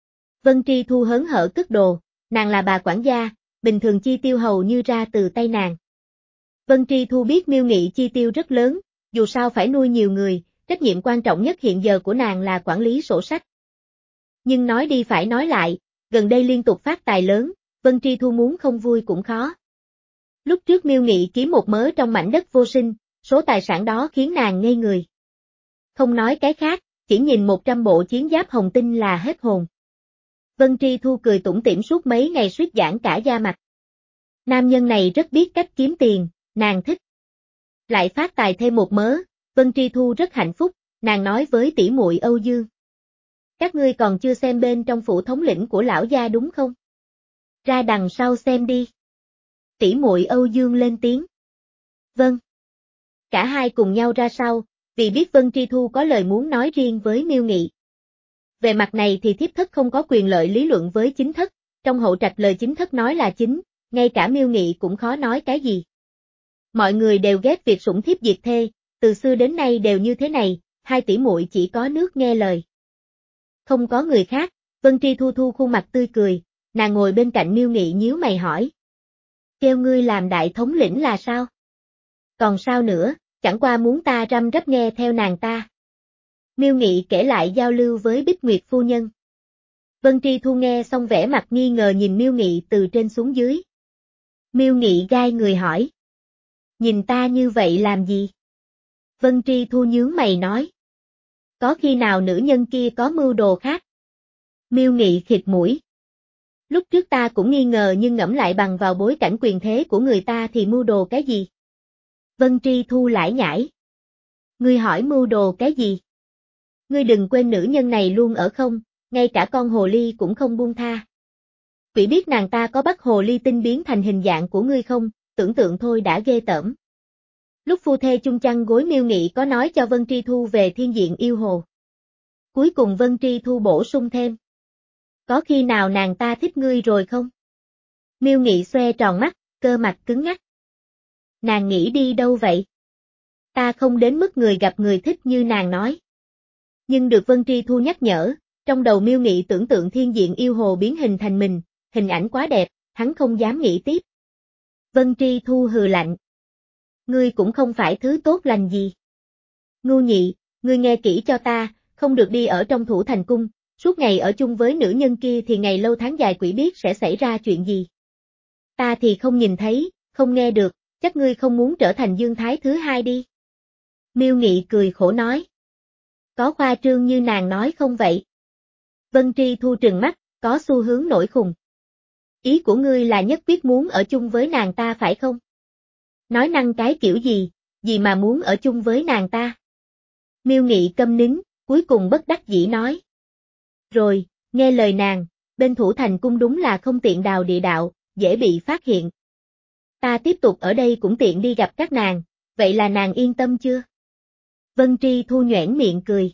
Vân Tri Thu hớn hở cất đồ, nàng là bà quản gia, bình thường chi tiêu hầu như ra từ tay nàng. Vân Tri Thu biết Miêu Nghị chi tiêu rất lớn, dù sao phải nuôi nhiều người, trách nhiệm quan trọng nhất hiện giờ của nàng là quản lý sổ sách. Nhưng nói đi phải nói lại, gần đây liên tục phát tài lớn, Vân Tri Thu muốn không vui cũng khó. Lúc trước Miêu Nghị kiếm một mớ trong mảnh đất vô sinh, số tài sản đó khiến nàng ngây người. Không nói cái khác, chỉ nhìn một trăm bộ chiến giáp hồng tinh là hết hồn. Vân Tri Thu cười tủm tỉm suốt mấy ngày suýt giãn cả da mặt. Nam nhân này rất biết cách kiếm tiền, nàng thích. Lại phát tài thêm một mớ, Vân Tri Thu rất hạnh phúc, nàng nói với tỷ muội Âu Dương. Các ngươi còn chưa xem bên trong phủ thống lĩnh của lão gia đúng không? Ra đằng sau xem đi. Tỷ muội Âu Dương lên tiếng. Vâng. Cả hai cùng nhau ra sau, vì biết Vân Tri Thu có lời muốn nói riêng với Miêu Nghị. Về mặt này thì thiếp thất không có quyền lợi lý luận với chính thất, trong hậu trạch lời chính thất nói là chính, ngay cả Miêu Nghị cũng khó nói cái gì. Mọi người đều ghét việc sủng thiếp diệt thê, từ xưa đến nay đều như thế này, hai tỷ muội chỉ có nước nghe lời. Không có người khác, Vân Tri Thu thu khuôn mặt tươi cười, nàng ngồi bên cạnh Miêu Nghị nhíu mày hỏi. Kêu ngươi làm đại thống lĩnh là sao? Còn sao nữa, chẳng qua muốn ta răm rắp nghe theo nàng ta. Miêu Nghị kể lại giao lưu với Bích Nguyệt phu nhân. Vân Tri Thu nghe xong vẻ mặt nghi ngờ nhìn Miêu Nghị từ trên xuống dưới. Miêu Nghị gai người hỏi. Nhìn ta như vậy làm gì? Vân Tri Thu nhướng mày nói. Có khi nào nữ nhân kia có mưu đồ khác? Miêu Nghị khịt mũi. Lúc trước ta cũng nghi ngờ nhưng ngẫm lại bằng vào bối cảnh quyền thế của người ta thì mưu đồ cái gì? Vân Tri Thu lải nhải. Ngươi hỏi mưu đồ cái gì? Ngươi đừng quên nữ nhân này luôn ở không, ngay cả con hồ ly cũng không buông tha. Quỷ biết nàng ta có bắt hồ ly tinh biến thành hình dạng của ngươi không, tưởng tượng thôi đã ghê tởm. Lúc phu thê chung chăn gối Miêu Nghị có nói cho Vân Tri Thu về thiên diện yêu hồ. Cuối cùng Vân Tri Thu bổ sung thêm. Có khi nào nàng ta thích ngươi rồi không? Miêu Nghị xoe tròn mắt, cơ mặt cứng ngắc. Nàng nghĩ đi đâu vậy? Ta không đến mức người gặp người thích như nàng nói. Nhưng được Vân Tri Thu nhắc nhở, trong đầu Miêu Nghị tưởng tượng thiên diện yêu hồ biến hình thành mình, hình ảnh quá đẹp, hắn không dám nghĩ tiếp. Vân Tri Thu hừ lạnh. Ngươi cũng không phải thứ tốt lành gì. Ngu nhị, ngươi nghe kỹ cho ta, không được đi ở trong Thủ Thành Cung, suốt ngày ở chung với nữ nhân kia thì ngày lâu tháng dài quỷ biết sẽ xảy ra chuyện gì. Ta thì không nhìn thấy, không nghe được, chắc ngươi không muốn trở thành Dương Thái thứ hai đi. Miêu Nghị cười khổ nói. Có khoa trương như nàng nói không vậy? Vân Tri Thu trừng mắt, có xu hướng nổi khùng. Ý của ngươi là nhất quyết muốn ở chung với nàng ta phải không? Nói năng cái kiểu gì, gì mà muốn ở chung với nàng ta? Miêu Nghị câm nín, cuối cùng bất đắc dĩ nói. Rồi, nghe lời nàng, bên Thủ Thành Cung đúng là không tiện đào địa đạo, dễ bị phát hiện. Ta tiếp tục ở đây cũng tiện đi gặp các nàng, vậy là nàng yên tâm chưa? Vân Tri Thu nhoẻn miệng cười.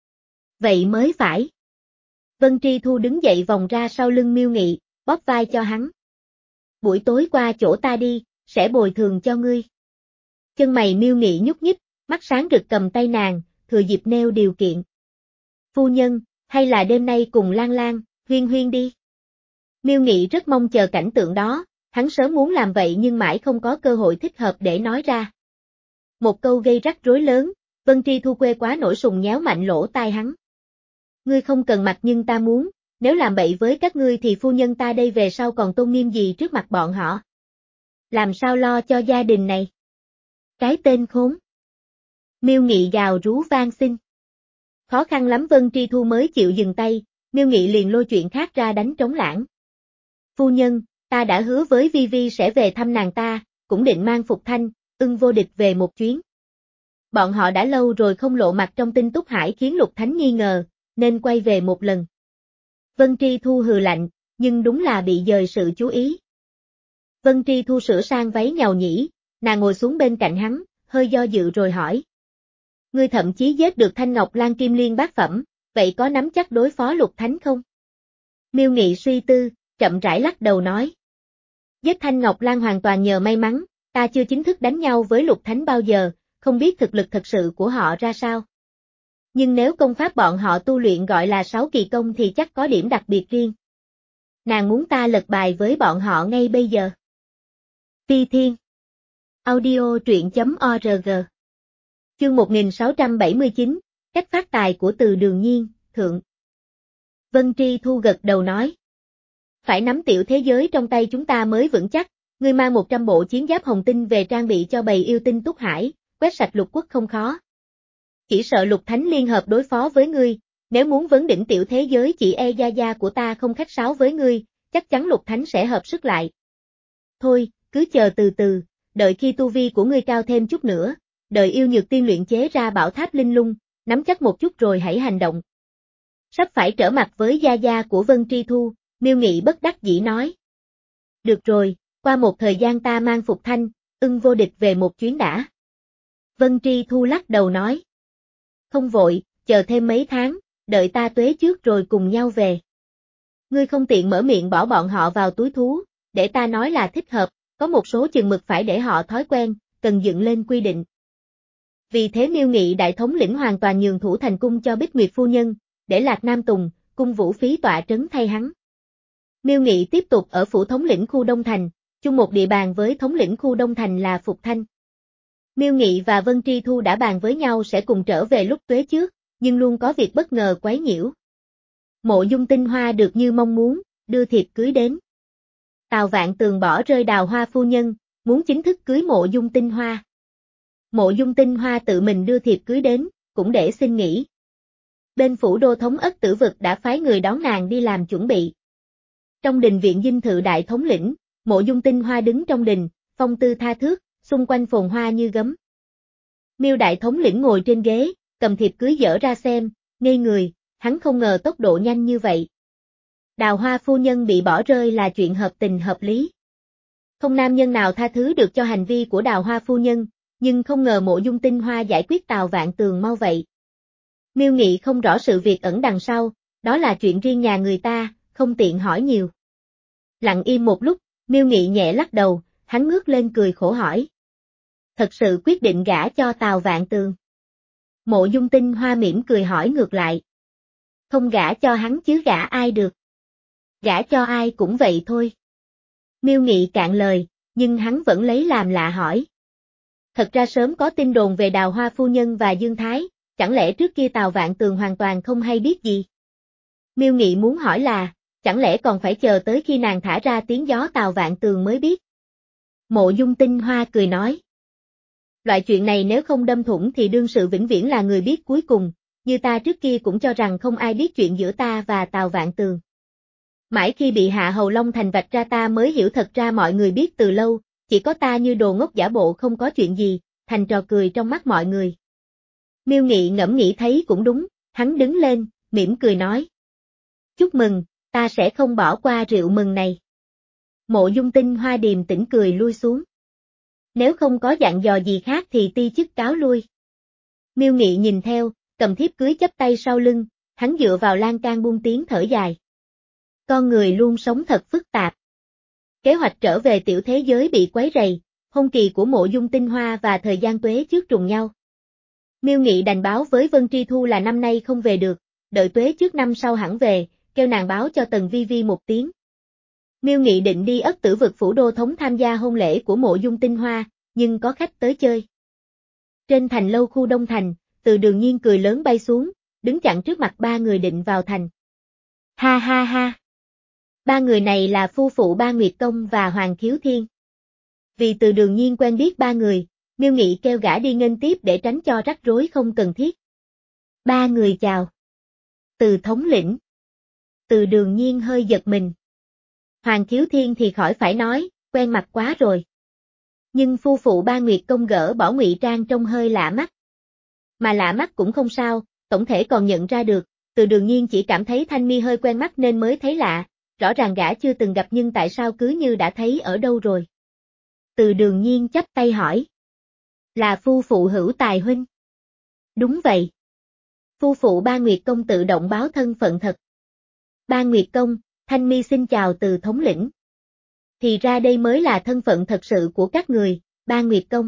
Vậy mới phải. Vân Tri Thu đứng dậy vòng ra sau lưng Miêu Nghị, bóp vai cho hắn. Buổi tối qua chỗ ta đi, sẽ bồi thường cho ngươi. Chân mày Miêu Nghị nhúc nhích, mắt sáng rực cầm tay nàng, thừa dịp nêu điều kiện. Phu nhân, hay là đêm nay cùng Lan Lan, Huyên Huyên đi. Miêu Nghị rất mong chờ cảnh tượng đó, hắn sớm muốn làm vậy nhưng mãi không có cơ hội thích hợp để nói ra. Một câu gây rắc rối lớn, Vân Tri Thu quê quá nổi sùng nhéo mạnh lỗ tai hắn. Ngươi không cần mặt nhưng ta muốn, nếu làm bậy với các ngươi thì phu nhân ta đây về sau còn tôn nghiêm gì trước mặt bọn họ. Làm sao lo cho gia đình này? Cái tên khốn. Miêu Nghị gào rú van xin. Khó khăn lắm Vân Tri Thu mới chịu dừng tay, Miêu Nghị liền lôi chuyện khác ra đánh trống lảng. Phu nhân, ta đã hứa với Vi Vi sẽ về thăm nàng ta, cũng định mang Phục Thanh, Ưng Vô Địch về một chuyến. Bọn họ đã lâu rồi không lộ mặt trong Tinh Túc Hải khiến Lục Thánh nghi ngờ, nên quay về một lần. Vân Tri Thu hừ lạnh, nhưng đúng là bị dời sự chú ý. Vân Tri Thu sửa sang váy nhàu nhĩ, nàng ngồi xuống bên cạnh hắn, hơi do dự rồi hỏi. Ngươi thậm chí giết được Thanh Ngọc Lan Kim Liên bát phẩm, vậy có nắm chắc đối phó Lục Thánh không? Miêu Nghị suy tư, chậm rãi lắc đầu nói. Giết Thanh Ngọc Lan hoàn toàn nhờ may mắn, ta chưa chính thức đánh nhau với Lục Thánh bao giờ, không biết thực lực thật sự của họ ra sao. Nhưng nếu công pháp bọn họ tu luyện gọi là sáu kỳ công thì chắc có điểm đặc biệt riêng. Nàng muốn ta lật bài với bọn họ ngay bây giờ. Phi Thiên Audio truyện.org Chương một nghìn sáu trăm bảy mươi chín, cách phát tài của Từ Đường Nhiên, thượng. Vân Tri Thu gật đầu nói. Phải nắm tiểu thế giới trong tay chúng ta mới vững chắc, ngươi mang một trăm bộ chiến giáp hồng tinh về trang bị cho bầy yêu tinh Túc Hải, quét sạch lục quốc không khó. Chỉ sợ Lục Thánh liên hợp đối phó với ngươi, nếu muốn vấn đỉnh tiểu thế giới chỉ e gia gia của ta không khách sáo với ngươi, chắc chắn Lục Thánh sẽ hợp sức lại. Thôi, cứ chờ từ từ, đợi khi tu vi của ngươi cao thêm chút nữa, đợi yêu nhược tiên luyện chế ra bảo tháp linh lung, nắm chắc một chút rồi hãy hành động. Sắp phải trở mặt với gia gia của Vân Tri Thu, Miêu Nghị bất đắc dĩ nói. Được rồi, qua một thời gian ta mang Phục Thanh, Ưng Vô Địch về một chuyến đã. Vân Tri Thu lắc đầu nói. Không vội, chờ thêm mấy tháng, đợi ta tuế trước rồi cùng nhau về. Ngươi không tiện mở miệng bỏ bọn họ vào túi thú, để ta nói là thích hợp, có một số chừng mực phải để họ thói quen, cần dựng lên quy định. Vì thế Miêu Nghị đại thống lĩnh hoàn toàn nhường Thủ Thành Cung cho Bích Nguyệt phu nhân, để Lạc Nam Tùng, cung Vũ Phí tọa trấn thay hắn. Miêu Nghị tiếp tục ở phủ thống lĩnh khu Đông Thành, chung một địa bàn với thống lĩnh khu Đông Thành là Phục Thanh. Miêu Nghị và Vân Tri Thu đã bàn với nhau sẽ cùng trở về lúc tuế trước, nhưng luôn có việc bất ngờ quấy nhiễu. Mộ Dung Tinh Hoa được như mong muốn, đưa thiệp cưới đến. Tào Vạn Tường bỏ rơi Đào Hoa phu nhân, muốn chính thức cưới Mộ Dung Tinh Hoa. Mộ Dung Tinh Hoa tự mình đưa thiệp cưới đến, cũng để xin nghỉ. Bên phủ đô thống ất Tử Vực đã phái người đón nàng đi làm chuẩn bị. Trong đình viện dinh thự đại thống lĩnh, Mộ Dung Tinh Hoa đứng trong đình, phong tư tha thước, xung quanh phồn hoa như gấm. Miêu đại thống lĩnh ngồi trên ghế, cầm thiệp cưới dở ra xem, ngây người, hắn không ngờ tốc độ nhanh như vậy. Đào Hoa phu nhân bị bỏ rơi là chuyện hợp tình hợp lý. Không nam nhân nào tha thứ được cho hành vi của Đào Hoa phu nhân, nhưng không ngờ Mộ Dung Tinh Hoa giải quyết Tào Vạn Tường mau vậy. Miêu Nghị không rõ sự việc ẩn đằng sau, đó là chuyện riêng nhà người ta, không tiện hỏi nhiều. Lặng im một lúc, Miêu Nghị nhẹ lắc đầu, hắn ngước lên cười khổ hỏi. Thật sự quyết định gả cho Tào Vạn Tường. Mộ Dung Tinh Hoa mỉm cười hỏi ngược lại. Không gả cho hắn chứ gả ai được. Gả cho ai cũng vậy thôi. Miêu Nghị cạn lời, nhưng hắn vẫn lấy làm lạ hỏi. Thật ra sớm có tin đồn về Đào Hoa phu nhân và Dương Thái, chẳng lẽ trước kia Tào Vạn Tường hoàn toàn không hay biết gì? Miêu Nghị muốn hỏi là, chẳng lẽ còn phải chờ tới khi nàng thả ra tiếng gió Tào Vạn Tường mới biết? Mộ Dung Tinh Hoa cười nói. Loại chuyện này nếu không đâm thủng thì đương sự vĩnh viễn là người biết cuối cùng, như ta trước kia cũng cho rằng không ai biết chuyện giữa ta và Tào Vạn Tường. Mãi khi bị Hạ Hầu Long Thành vạch ra ta mới hiểu thật ra mọi người biết từ lâu, chỉ có ta như đồ ngốc giả bộ không có chuyện gì, thành trò cười trong mắt mọi người. Miêu Nghị ngẫm nghĩ thấy cũng đúng, hắn đứng lên, mỉm cười nói. Chúc mừng, ta sẽ không bỏ qua rượu mừng này. Mộ Dung Tinh Hoa điềm tĩnh cười lui xuống. Nếu không có dặn dò gì khác thì ti chức cáo lui. Miêu Nghị nhìn theo, cầm thiếp cưới chắp tay sau lưng, hắn dựa vào lan can buông tiếng thở dài. Con người luôn sống thật phức tạp. Kế hoạch trở về tiểu thế giới bị quấy rầy, hôn kỳ của Mộ Dung Tinh Hoa và thời gian tuế trước trùng nhau. Miêu Nghị đành báo với Vân Tri Thu là năm nay không về được, đợi tuế trước năm sau hẳn về, kêu nàng báo cho Tần Vi Vi một tiếng. Miêu Nghị định đi Ất Tử Vực phủ đô thống tham gia hôn lễ của Mộ Dung Tinh Hoa, nhưng có khách tới chơi. Trên thành lâu khu Đông Thành, Từ Đường Nhiên cười lớn bay xuống, đứng chặn trước mặt ba người định vào thành. Ha ha ha! Ba người này là phu phụ Ba Nguyệt Công và Hoàng Khiếu Thiên. Vì Từ Đường Nhiên quen biết ba người, Miêu Nghị kêu gã đi nghênh tiếp để tránh cho rắc rối không cần thiết. Ba người chào. Từ thống lĩnh. Từ Đường Nhiên hơi giật mình. Hoàng Khiếu Thiên thì khỏi phải nói, quen mặt quá rồi. Nhưng phu phụ Ba Nguyệt Công gỡ bỏ ngụy trang trông hơi lạ mắt. Mà lạ mắt cũng không sao, tổng thể còn nhận ra được, Từ Đường Nhiên chỉ cảm thấy Thanh Mi hơi quen mắt nên mới thấy lạ, rõ ràng gã chưa từng gặp nhưng tại sao cứ như đã thấy ở đâu rồi. Từ Đường Nhiên chắp tay hỏi. Là phu phụ Hữu Tài huynh. Đúng vậy. Phu phụ Ba Nguyệt Công tự động báo thân phận thật. Ba Nguyệt Công, Thanh Mi xin chào Từ thống lĩnh. Thì ra đây mới là thân phận thật sự của các người, Ba Nguyệt Công.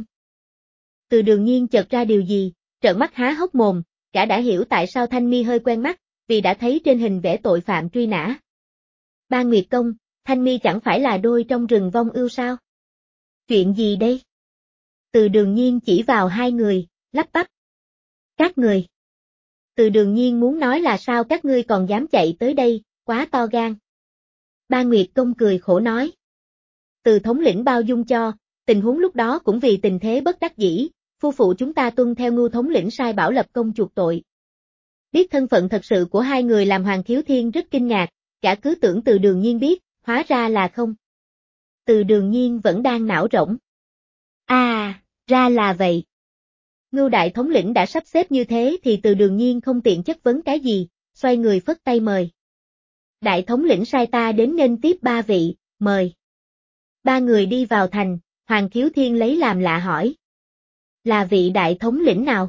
Từ Đường Nhiên chợt ra điều gì, trợn mắt há hốc mồm, gã đã hiểu tại sao Thanh Mi hơi quen mắt, vì đã thấy trên hình vẽ tội phạm truy nã. Ba Nguyệt Công, Thanh Mi chẳng phải là đôi trong rừng vong ưu sao? Chuyện gì đây? Từ Đường Nhiên chỉ vào hai người, lắp bắp. Các người. Từ Đường Nhiên muốn nói là sao các ngươi còn dám chạy tới đây, quá to gan. Ba Nguyệt Công cười khổ nói. Từ thống lĩnh bao dung cho, tình huống lúc đó cũng vì tình thế bất đắc dĩ, phu phụ chúng ta tuân theo Ngưu thống lĩnh sai bảo lập công chuộc tội. Biết thân phận thật sự của hai người làm Hoàng Khiếu Thiên rất kinh ngạc, cả cứ tưởng Từ Đường Nhiên biết, hóa ra là không. Từ Đường Nhiên vẫn đang não rỗng. À, ra là vậy. Ngưu đại thống lĩnh đã sắp xếp như thế thì Từ Đường Nhiên không tiện chất vấn cái gì, xoay người phất tay mời. Đại thống lĩnh sai ta đến nghênh tiếp ba vị, mời. Ba người đi vào thành, Hoàng Khiếu Thiên lấy làm lạ hỏi. Là vị đại thống lĩnh nào?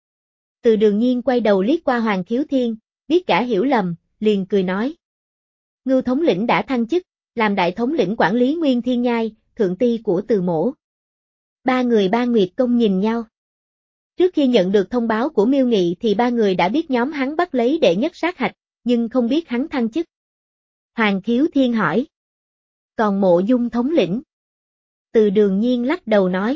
Từ Đường Nhiên quay đầu liếc qua Hoàng Khiếu Thiên, biết gã hiểu lầm, liền cười nói. Ngưu thống lĩnh đã thăng chức, làm đại thống lĩnh quản lý Nguyên Thiên Nhai, thượng ti của Từ mỗ. Ba người Ba Nguyệt Công nhìn nhau. Trước khi nhận được thông báo của Miêu Nghị thì ba người đã biết nhóm hắn bắt lấy đệ nhất sát hạch, nhưng không biết hắn thăng chức. Hoàng Khiếu Thiên hỏi. Còn Mộ Dung thống lĩnh? Từ Đường Nhiên lắc đầu nói.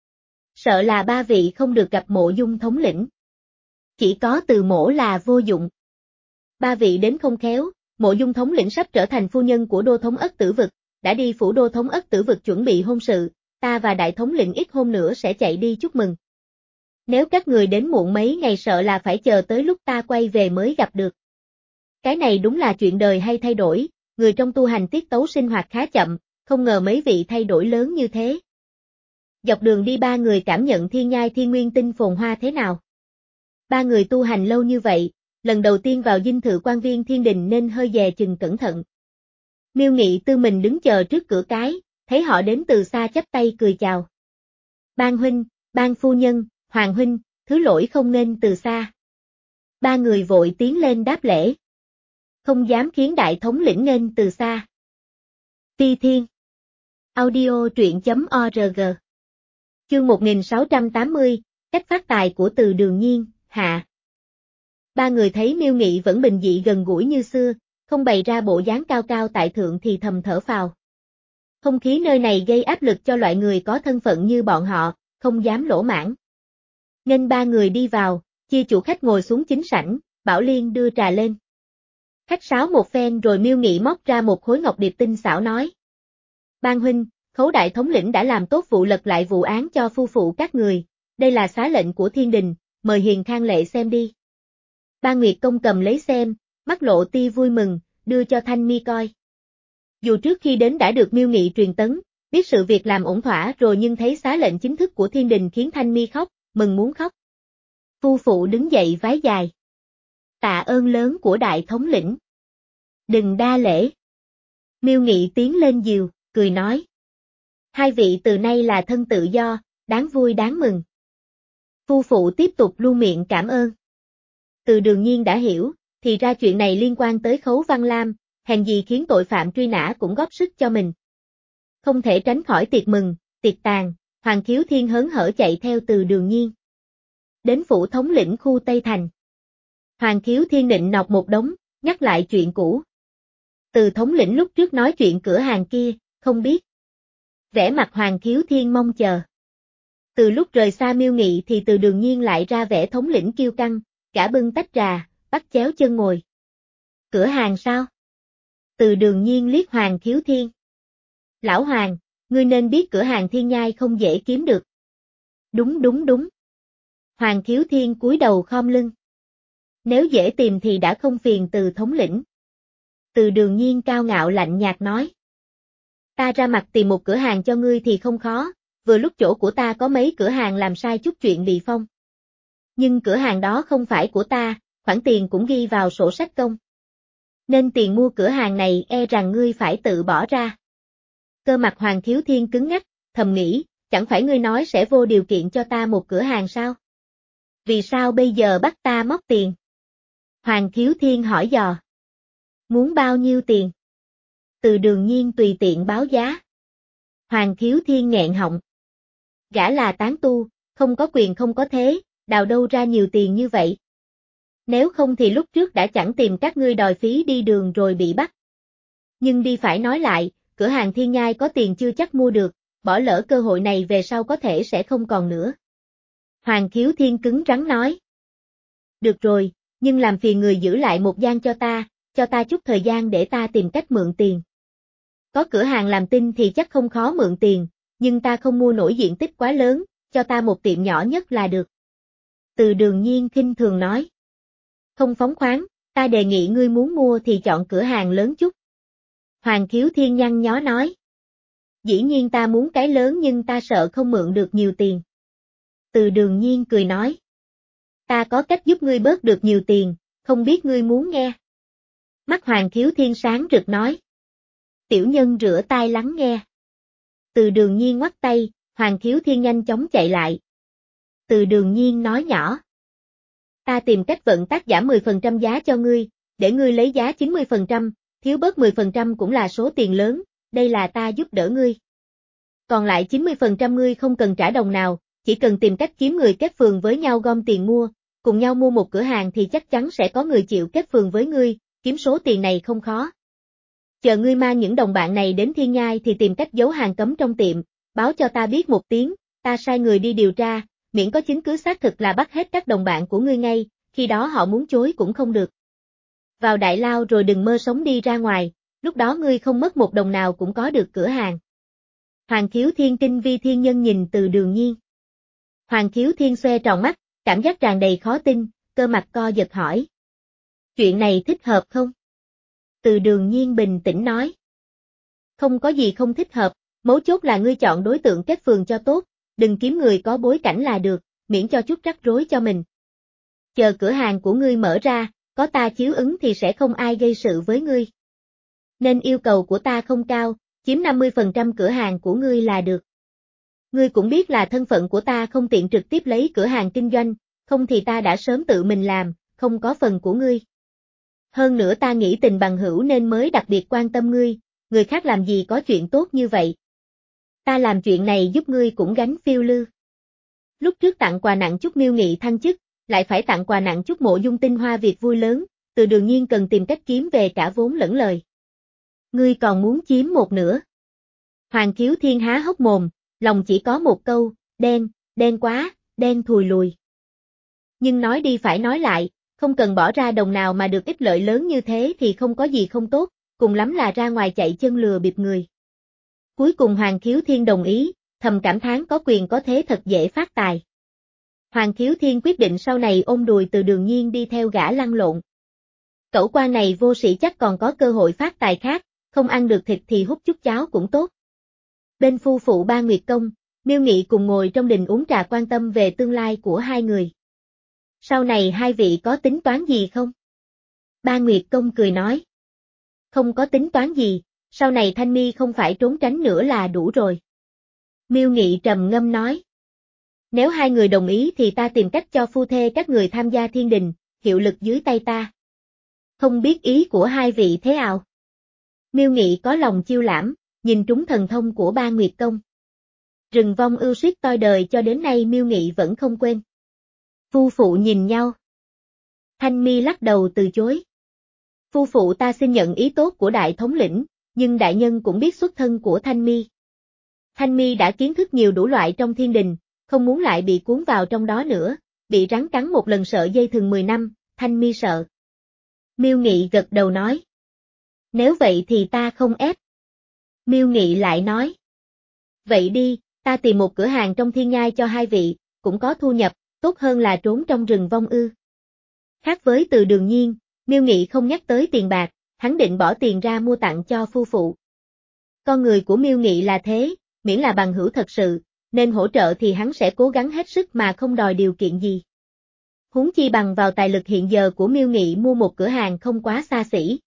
Sợ là ba vị không được gặp Mộ Dung thống lĩnh. Chỉ có Từ mỗ là vô dụng. Ba vị đến không khéo, Mộ Dung thống lĩnh sắp trở thành phu nhân của đô thống Ất Tử Vực, đã đi phủ đô thống Ất Tử Vực chuẩn bị hôn sự, ta và đại thống lĩnh ít hôm nữa sẽ chạy đi chúc mừng. Nếu các người đến muộn mấy ngày sợ là phải chờ tới lúc ta quay về mới gặp được. Cái này đúng là chuyện đời hay thay đổi, người trong tu hành tiết tấu sinh hoạt khá chậm, không ngờ mấy vị thay đổi lớn như thế. Dọc đường đi ba người cảm nhận thiên nhai thiên nguyên tinh phồn hoa thế nào? Ba người tu hành lâu như vậy, lần đầu tiên vào dinh thự quan viên thiên đình nên hơi dè chừng cẩn thận. Miêu Nghị tư mình đứng chờ trước cửa cái, thấy họ đến từ xa chắp tay cười chào. Ban huynh, ban phu nhân, Hoàng huynh, thứ lỗi không nên từ xa. Ba người vội tiến lên đáp lễ. Không dám khiến đại thống lĩnh nên từ xa. Ti Thiên. Audio truyện chấm org Chương một nghìn sáu trăm tám mươi, cách phát tài của Từ Đường Nhiên, hạ. Ba người thấy Miêu Nghị vẫn bình dị gần gũi như xưa, không bày ra bộ dáng cao cao tại thượng thì thầm thở phào. Không khí nơi này gây áp lực cho loại người có thân phận như bọn họ, không dám lỗ mãng. Nên ba người đi vào, chia chủ khách ngồi xuống chính sảnh, Bảo Liên đưa trà lên. Khách sáo một phen rồi Miêu Nghị móc ra một khối ngọc điệp tinh xảo nói. Ban huynh, Khấu đại thống lĩnh đã làm tốt vụ lật lại vụ án cho phu phụ các người, đây là xá lệnh của thiên đình, mời Hiền Khang Lệ xem đi. Ban Nguyệt Công cầm lấy xem, mắt lộ tia vui mừng, đưa cho Thanh Mi coi. Dù trước khi đến đã được Miêu Nghị truyền tấn, biết sự việc làm ổn thỏa rồi nhưng thấy xá lệnh chính thức của thiên đình khiến Thanh Mi khóc, mừng muốn khóc. Phu phụ đứng dậy vái dài. Tạ ơn lớn của đại thống lĩnh. Đừng đa lễ. Miêu Nghị tiến lên dìu, cười nói. Hai vị từ nay là thân tự do, đáng vui đáng mừng. Phu phụ tiếp tục luôn miệng cảm ơn. Từ Đường Nhiên đã hiểu, thì ra chuyện này liên quan tới Khấu Văn Lam, hèn gì khiến tội phạm truy nã cũng góp sức cho mình. Không thể tránh khỏi tiệc mừng, tiệc tàn, Hoàng Khiếu Thiên hớn hở chạy theo Từ Đường Nhiên. Đến phủ thống lĩnh khu Tây Thành. Hoàng Khiếu Thiên nịnh nọt một đống, nhắc lại chuyện cũ. Từ thống lĩnh lúc trước nói chuyện cửa hàng kia, không biết. Vẻ mặt Hoàng Khiếu Thiên mong chờ. Từ lúc rời xa Miêu Nghị thì Từ Đường Nhiên lại ra vẻ thống lĩnh kiêu căng, cả bưng tách trà, bắt chéo chân ngồi. Cửa hàng sao? Từ Đường Nhiên liếc Hoàng Khiếu Thiên. Lão Hoàng, ngươi nên biết cửa hàng Thiên Nhai không dễ kiếm được. Đúng đúng đúng. Hoàng Khiếu Thiên cúi đầu khom lưng. Nếu dễ tìm thì đã không phiền Từ thống lĩnh. Từ Đường Nhiên cao ngạo lạnh nhạt nói. Ta ra mặt tìm một cửa hàng cho ngươi thì không khó, vừa lúc chỗ của ta có mấy cửa hàng làm sai chút chuyện bị phong. Nhưng cửa hàng đó không phải của ta, khoản tiền cũng ghi vào sổ sách công. Nên tiền mua cửa hàng này e rằng ngươi phải tự bỏ ra. Cơ mặt Hoàng Khiếu Thiên cứng ngắc, thầm nghĩ, chẳng phải ngươi nói sẽ vô điều kiện cho ta một cửa hàng sao? Vì sao bây giờ bắt ta móc tiền? Hoàng Khiếu Thiên hỏi dò. Muốn bao nhiêu tiền? Từ Đường Nhiên tùy tiện báo giá. Hoàng Khiếu Thiên nghẹn họng. Gã là tán tu, không có quyền không có thế, đào đâu ra nhiều tiền như vậy. Nếu không thì lúc trước đã chẳng tìm các ngươi đòi phí đi đường rồi bị bắt. Nhưng đi phải nói lại, cửa hàng Thiên Nhai có tiền chưa chắc mua được, bỏ lỡ cơ hội này về sau có thể sẽ không còn nữa. Hoàng Khiếu Thiên cứng rắn nói. Được rồi, nhưng làm phiền người giữ lại một gian cho ta, cho ta chút thời gian để ta tìm cách mượn tiền. Có cửa hàng làm tin thì chắc không khó mượn tiền, nhưng ta không mua nổi diện tích quá lớn, cho ta một tiệm nhỏ nhất là được. Từ Đường Nhiên khinh thường nói. Không phóng khoáng, ta đề nghị ngươi muốn mua thì chọn cửa hàng lớn chút. Hoàng Khiếu Thiên nhăn nhó nói. Dĩ nhiên ta muốn cái lớn nhưng ta sợ không mượn được nhiều tiền. Từ Đường Nhiên cười nói. Ta có cách giúp ngươi bớt được nhiều tiền, không biết ngươi muốn nghe. Mắt Hoàng Khiếu Thiên sáng rực nói. Tiểu nhân rửa tai lắng nghe. Từ Đường Nhiên ngoắt tay, Hoàng Khiếu Thiên nhanh chóng chạy lại. Từ Đường Nhiên nói nhỏ. Ta tìm cách vận tác giảm mười phần trăm giá cho ngươi, để ngươi lấy giá chín mươi phần trăm, thiếu bớt mười phần trăm cũng là số tiền lớn, đây là ta giúp đỡ ngươi. Còn lại chín mươi phần trăm ngươi không cần trả đồng nào, chỉ cần tìm cách kiếm người kết phường với nhau gom tiền mua, cùng nhau mua một cửa hàng thì chắc chắn sẽ có người chịu kết phường với ngươi, kiếm số tiền này không khó. Chờ ngươi mang những đồng bạn này đến Thiên Nhai thì tìm cách giấu hàng cấm trong tiệm, báo cho ta biết một tiếng, ta sai người đi điều tra, miễn có chứng cứ xác thực là bắt hết các đồng bạn của ngươi ngay, khi đó họ muốn chối cũng không được. Vào đại lao rồi đừng mơ sống đi ra ngoài, lúc đó ngươi không mất một đồng nào cũng có được cửa hàng. Hoàng Khiếu Thiên kinh vi thiên nhân nhìn Từ Đường Nhiên. Hoàng Khiếu Thiên xoe tròn mắt, cảm giác tràn đầy khó tin, cơ mặt co giật hỏi. Chuyện này thích hợp không? Từ Đường Nhiên bình tĩnh nói. Không có gì không thích hợp, mấu chốt là ngươi chọn đối tượng kết phường cho tốt, đừng kiếm người có bối cảnh là được, miễn cho chút rắc rối cho mình. Chờ cửa hàng của ngươi mở ra, có ta chiếu ứng thì sẽ không ai gây sự với ngươi. Nên yêu cầu của ta không cao, chiếm năm mươi phần trăm cửa hàng của ngươi là được. Ngươi cũng biết là thân phận của ta không tiện trực tiếp lấy cửa hàng kinh doanh, không thì ta đã sớm tự mình làm, không có phần của ngươi. Hơn nữa ta nghĩ tình bằng hữu nên mới đặc biệt quan tâm ngươi, người khác làm gì có chuyện tốt như vậy. Ta làm chuyện này giúp ngươi cũng gánh phiêu lưu. Lúc trước tặng quà nặng chúc Miêu Nghị thăng chức, lại phải tặng quà nặng chúc Mộ Dung Tinh Hoa việc vui lớn, Từ Đường Nhiên cần tìm cách kiếm về cả vốn lẫn lời. Ngươi còn muốn chiếm một nửa. Hoàng Khiếu Thiên há hốc mồm, lòng chỉ có một câu, đen, đen quá, đen thùi lùi. Nhưng nói đi phải nói lại, không cần bỏ ra đồng nào mà được ích lợi lớn như thế thì không có gì không tốt, cùng lắm là ra ngoài chạy chân lừa bịp người. Cuối cùng Hoàng Khiếu Thiên đồng ý, thầm cảm thán có quyền có thế thật dễ phát tài. Hoàng Khiếu Thiên quyết định sau này ôm đùi Từ Đường Nhiên đi theo gã lăn lộn. Cẩu quan này vô sĩ chắc còn có cơ hội phát tài khác, không ăn được thịt thì hút chút cháo cũng tốt. Bên phu phụ Ba Nguyệt Công, Miêu Nghị cùng ngồi trong đình uống trà quan tâm về tương lai của hai người. Sau này hai vị có tính toán gì không? Ba Nguyệt Công cười nói. Không có tính toán gì, sau này Thanh Mi không phải trốn tránh nữa là đủ rồi. Miêu Nghị trầm ngâm nói. Nếu hai người đồng ý thì ta tìm cách cho phu thê các người tham gia thiên đình, hiệu lực dưới tay ta. Không biết ý của hai vị thế nào? Miêu Nghị có lòng chiêu lãm, nhìn trúng thần thông của Ba Nguyệt Công. Rừng vong ưu suýt toi đời cho đến nay Miêu Nghị vẫn không quên. Phu phụ nhìn nhau. Thanh Mi lắc đầu từ chối. Phu phụ ta xin nhận ý tốt của đại thống lĩnh, nhưng đại nhân cũng biết xuất thân của Thanh Mi. Thanh Mi đã kiến thức nhiều đủ loại trong thiên đình, không muốn lại bị cuốn vào trong đó nữa, bị rắn cắn một lần sợ dây thừng mười năm, Thanh Mi sợ. Miêu Nghị gật đầu nói. Nếu vậy thì ta không ép. Miêu Nghị lại nói. Vậy đi, ta tìm một cửa hàng trong thiên ngai cho hai vị, cũng có thu nhập, tốt hơn là trốn trong rừng vong ư. Khác với Từ Đường Nhiên, Miêu Nghị không nhắc tới tiền bạc, hắn định bỏ tiền ra mua tặng cho phu phụ. Con người của Miêu Nghị là thế, miễn là bằng hữu thật sự, nên hỗ trợ thì hắn sẽ cố gắng hết sức mà không đòi điều kiện gì. Huống chi bằng vào tài lực hiện giờ của Miêu Nghị mua một cửa hàng không quá xa xỉ,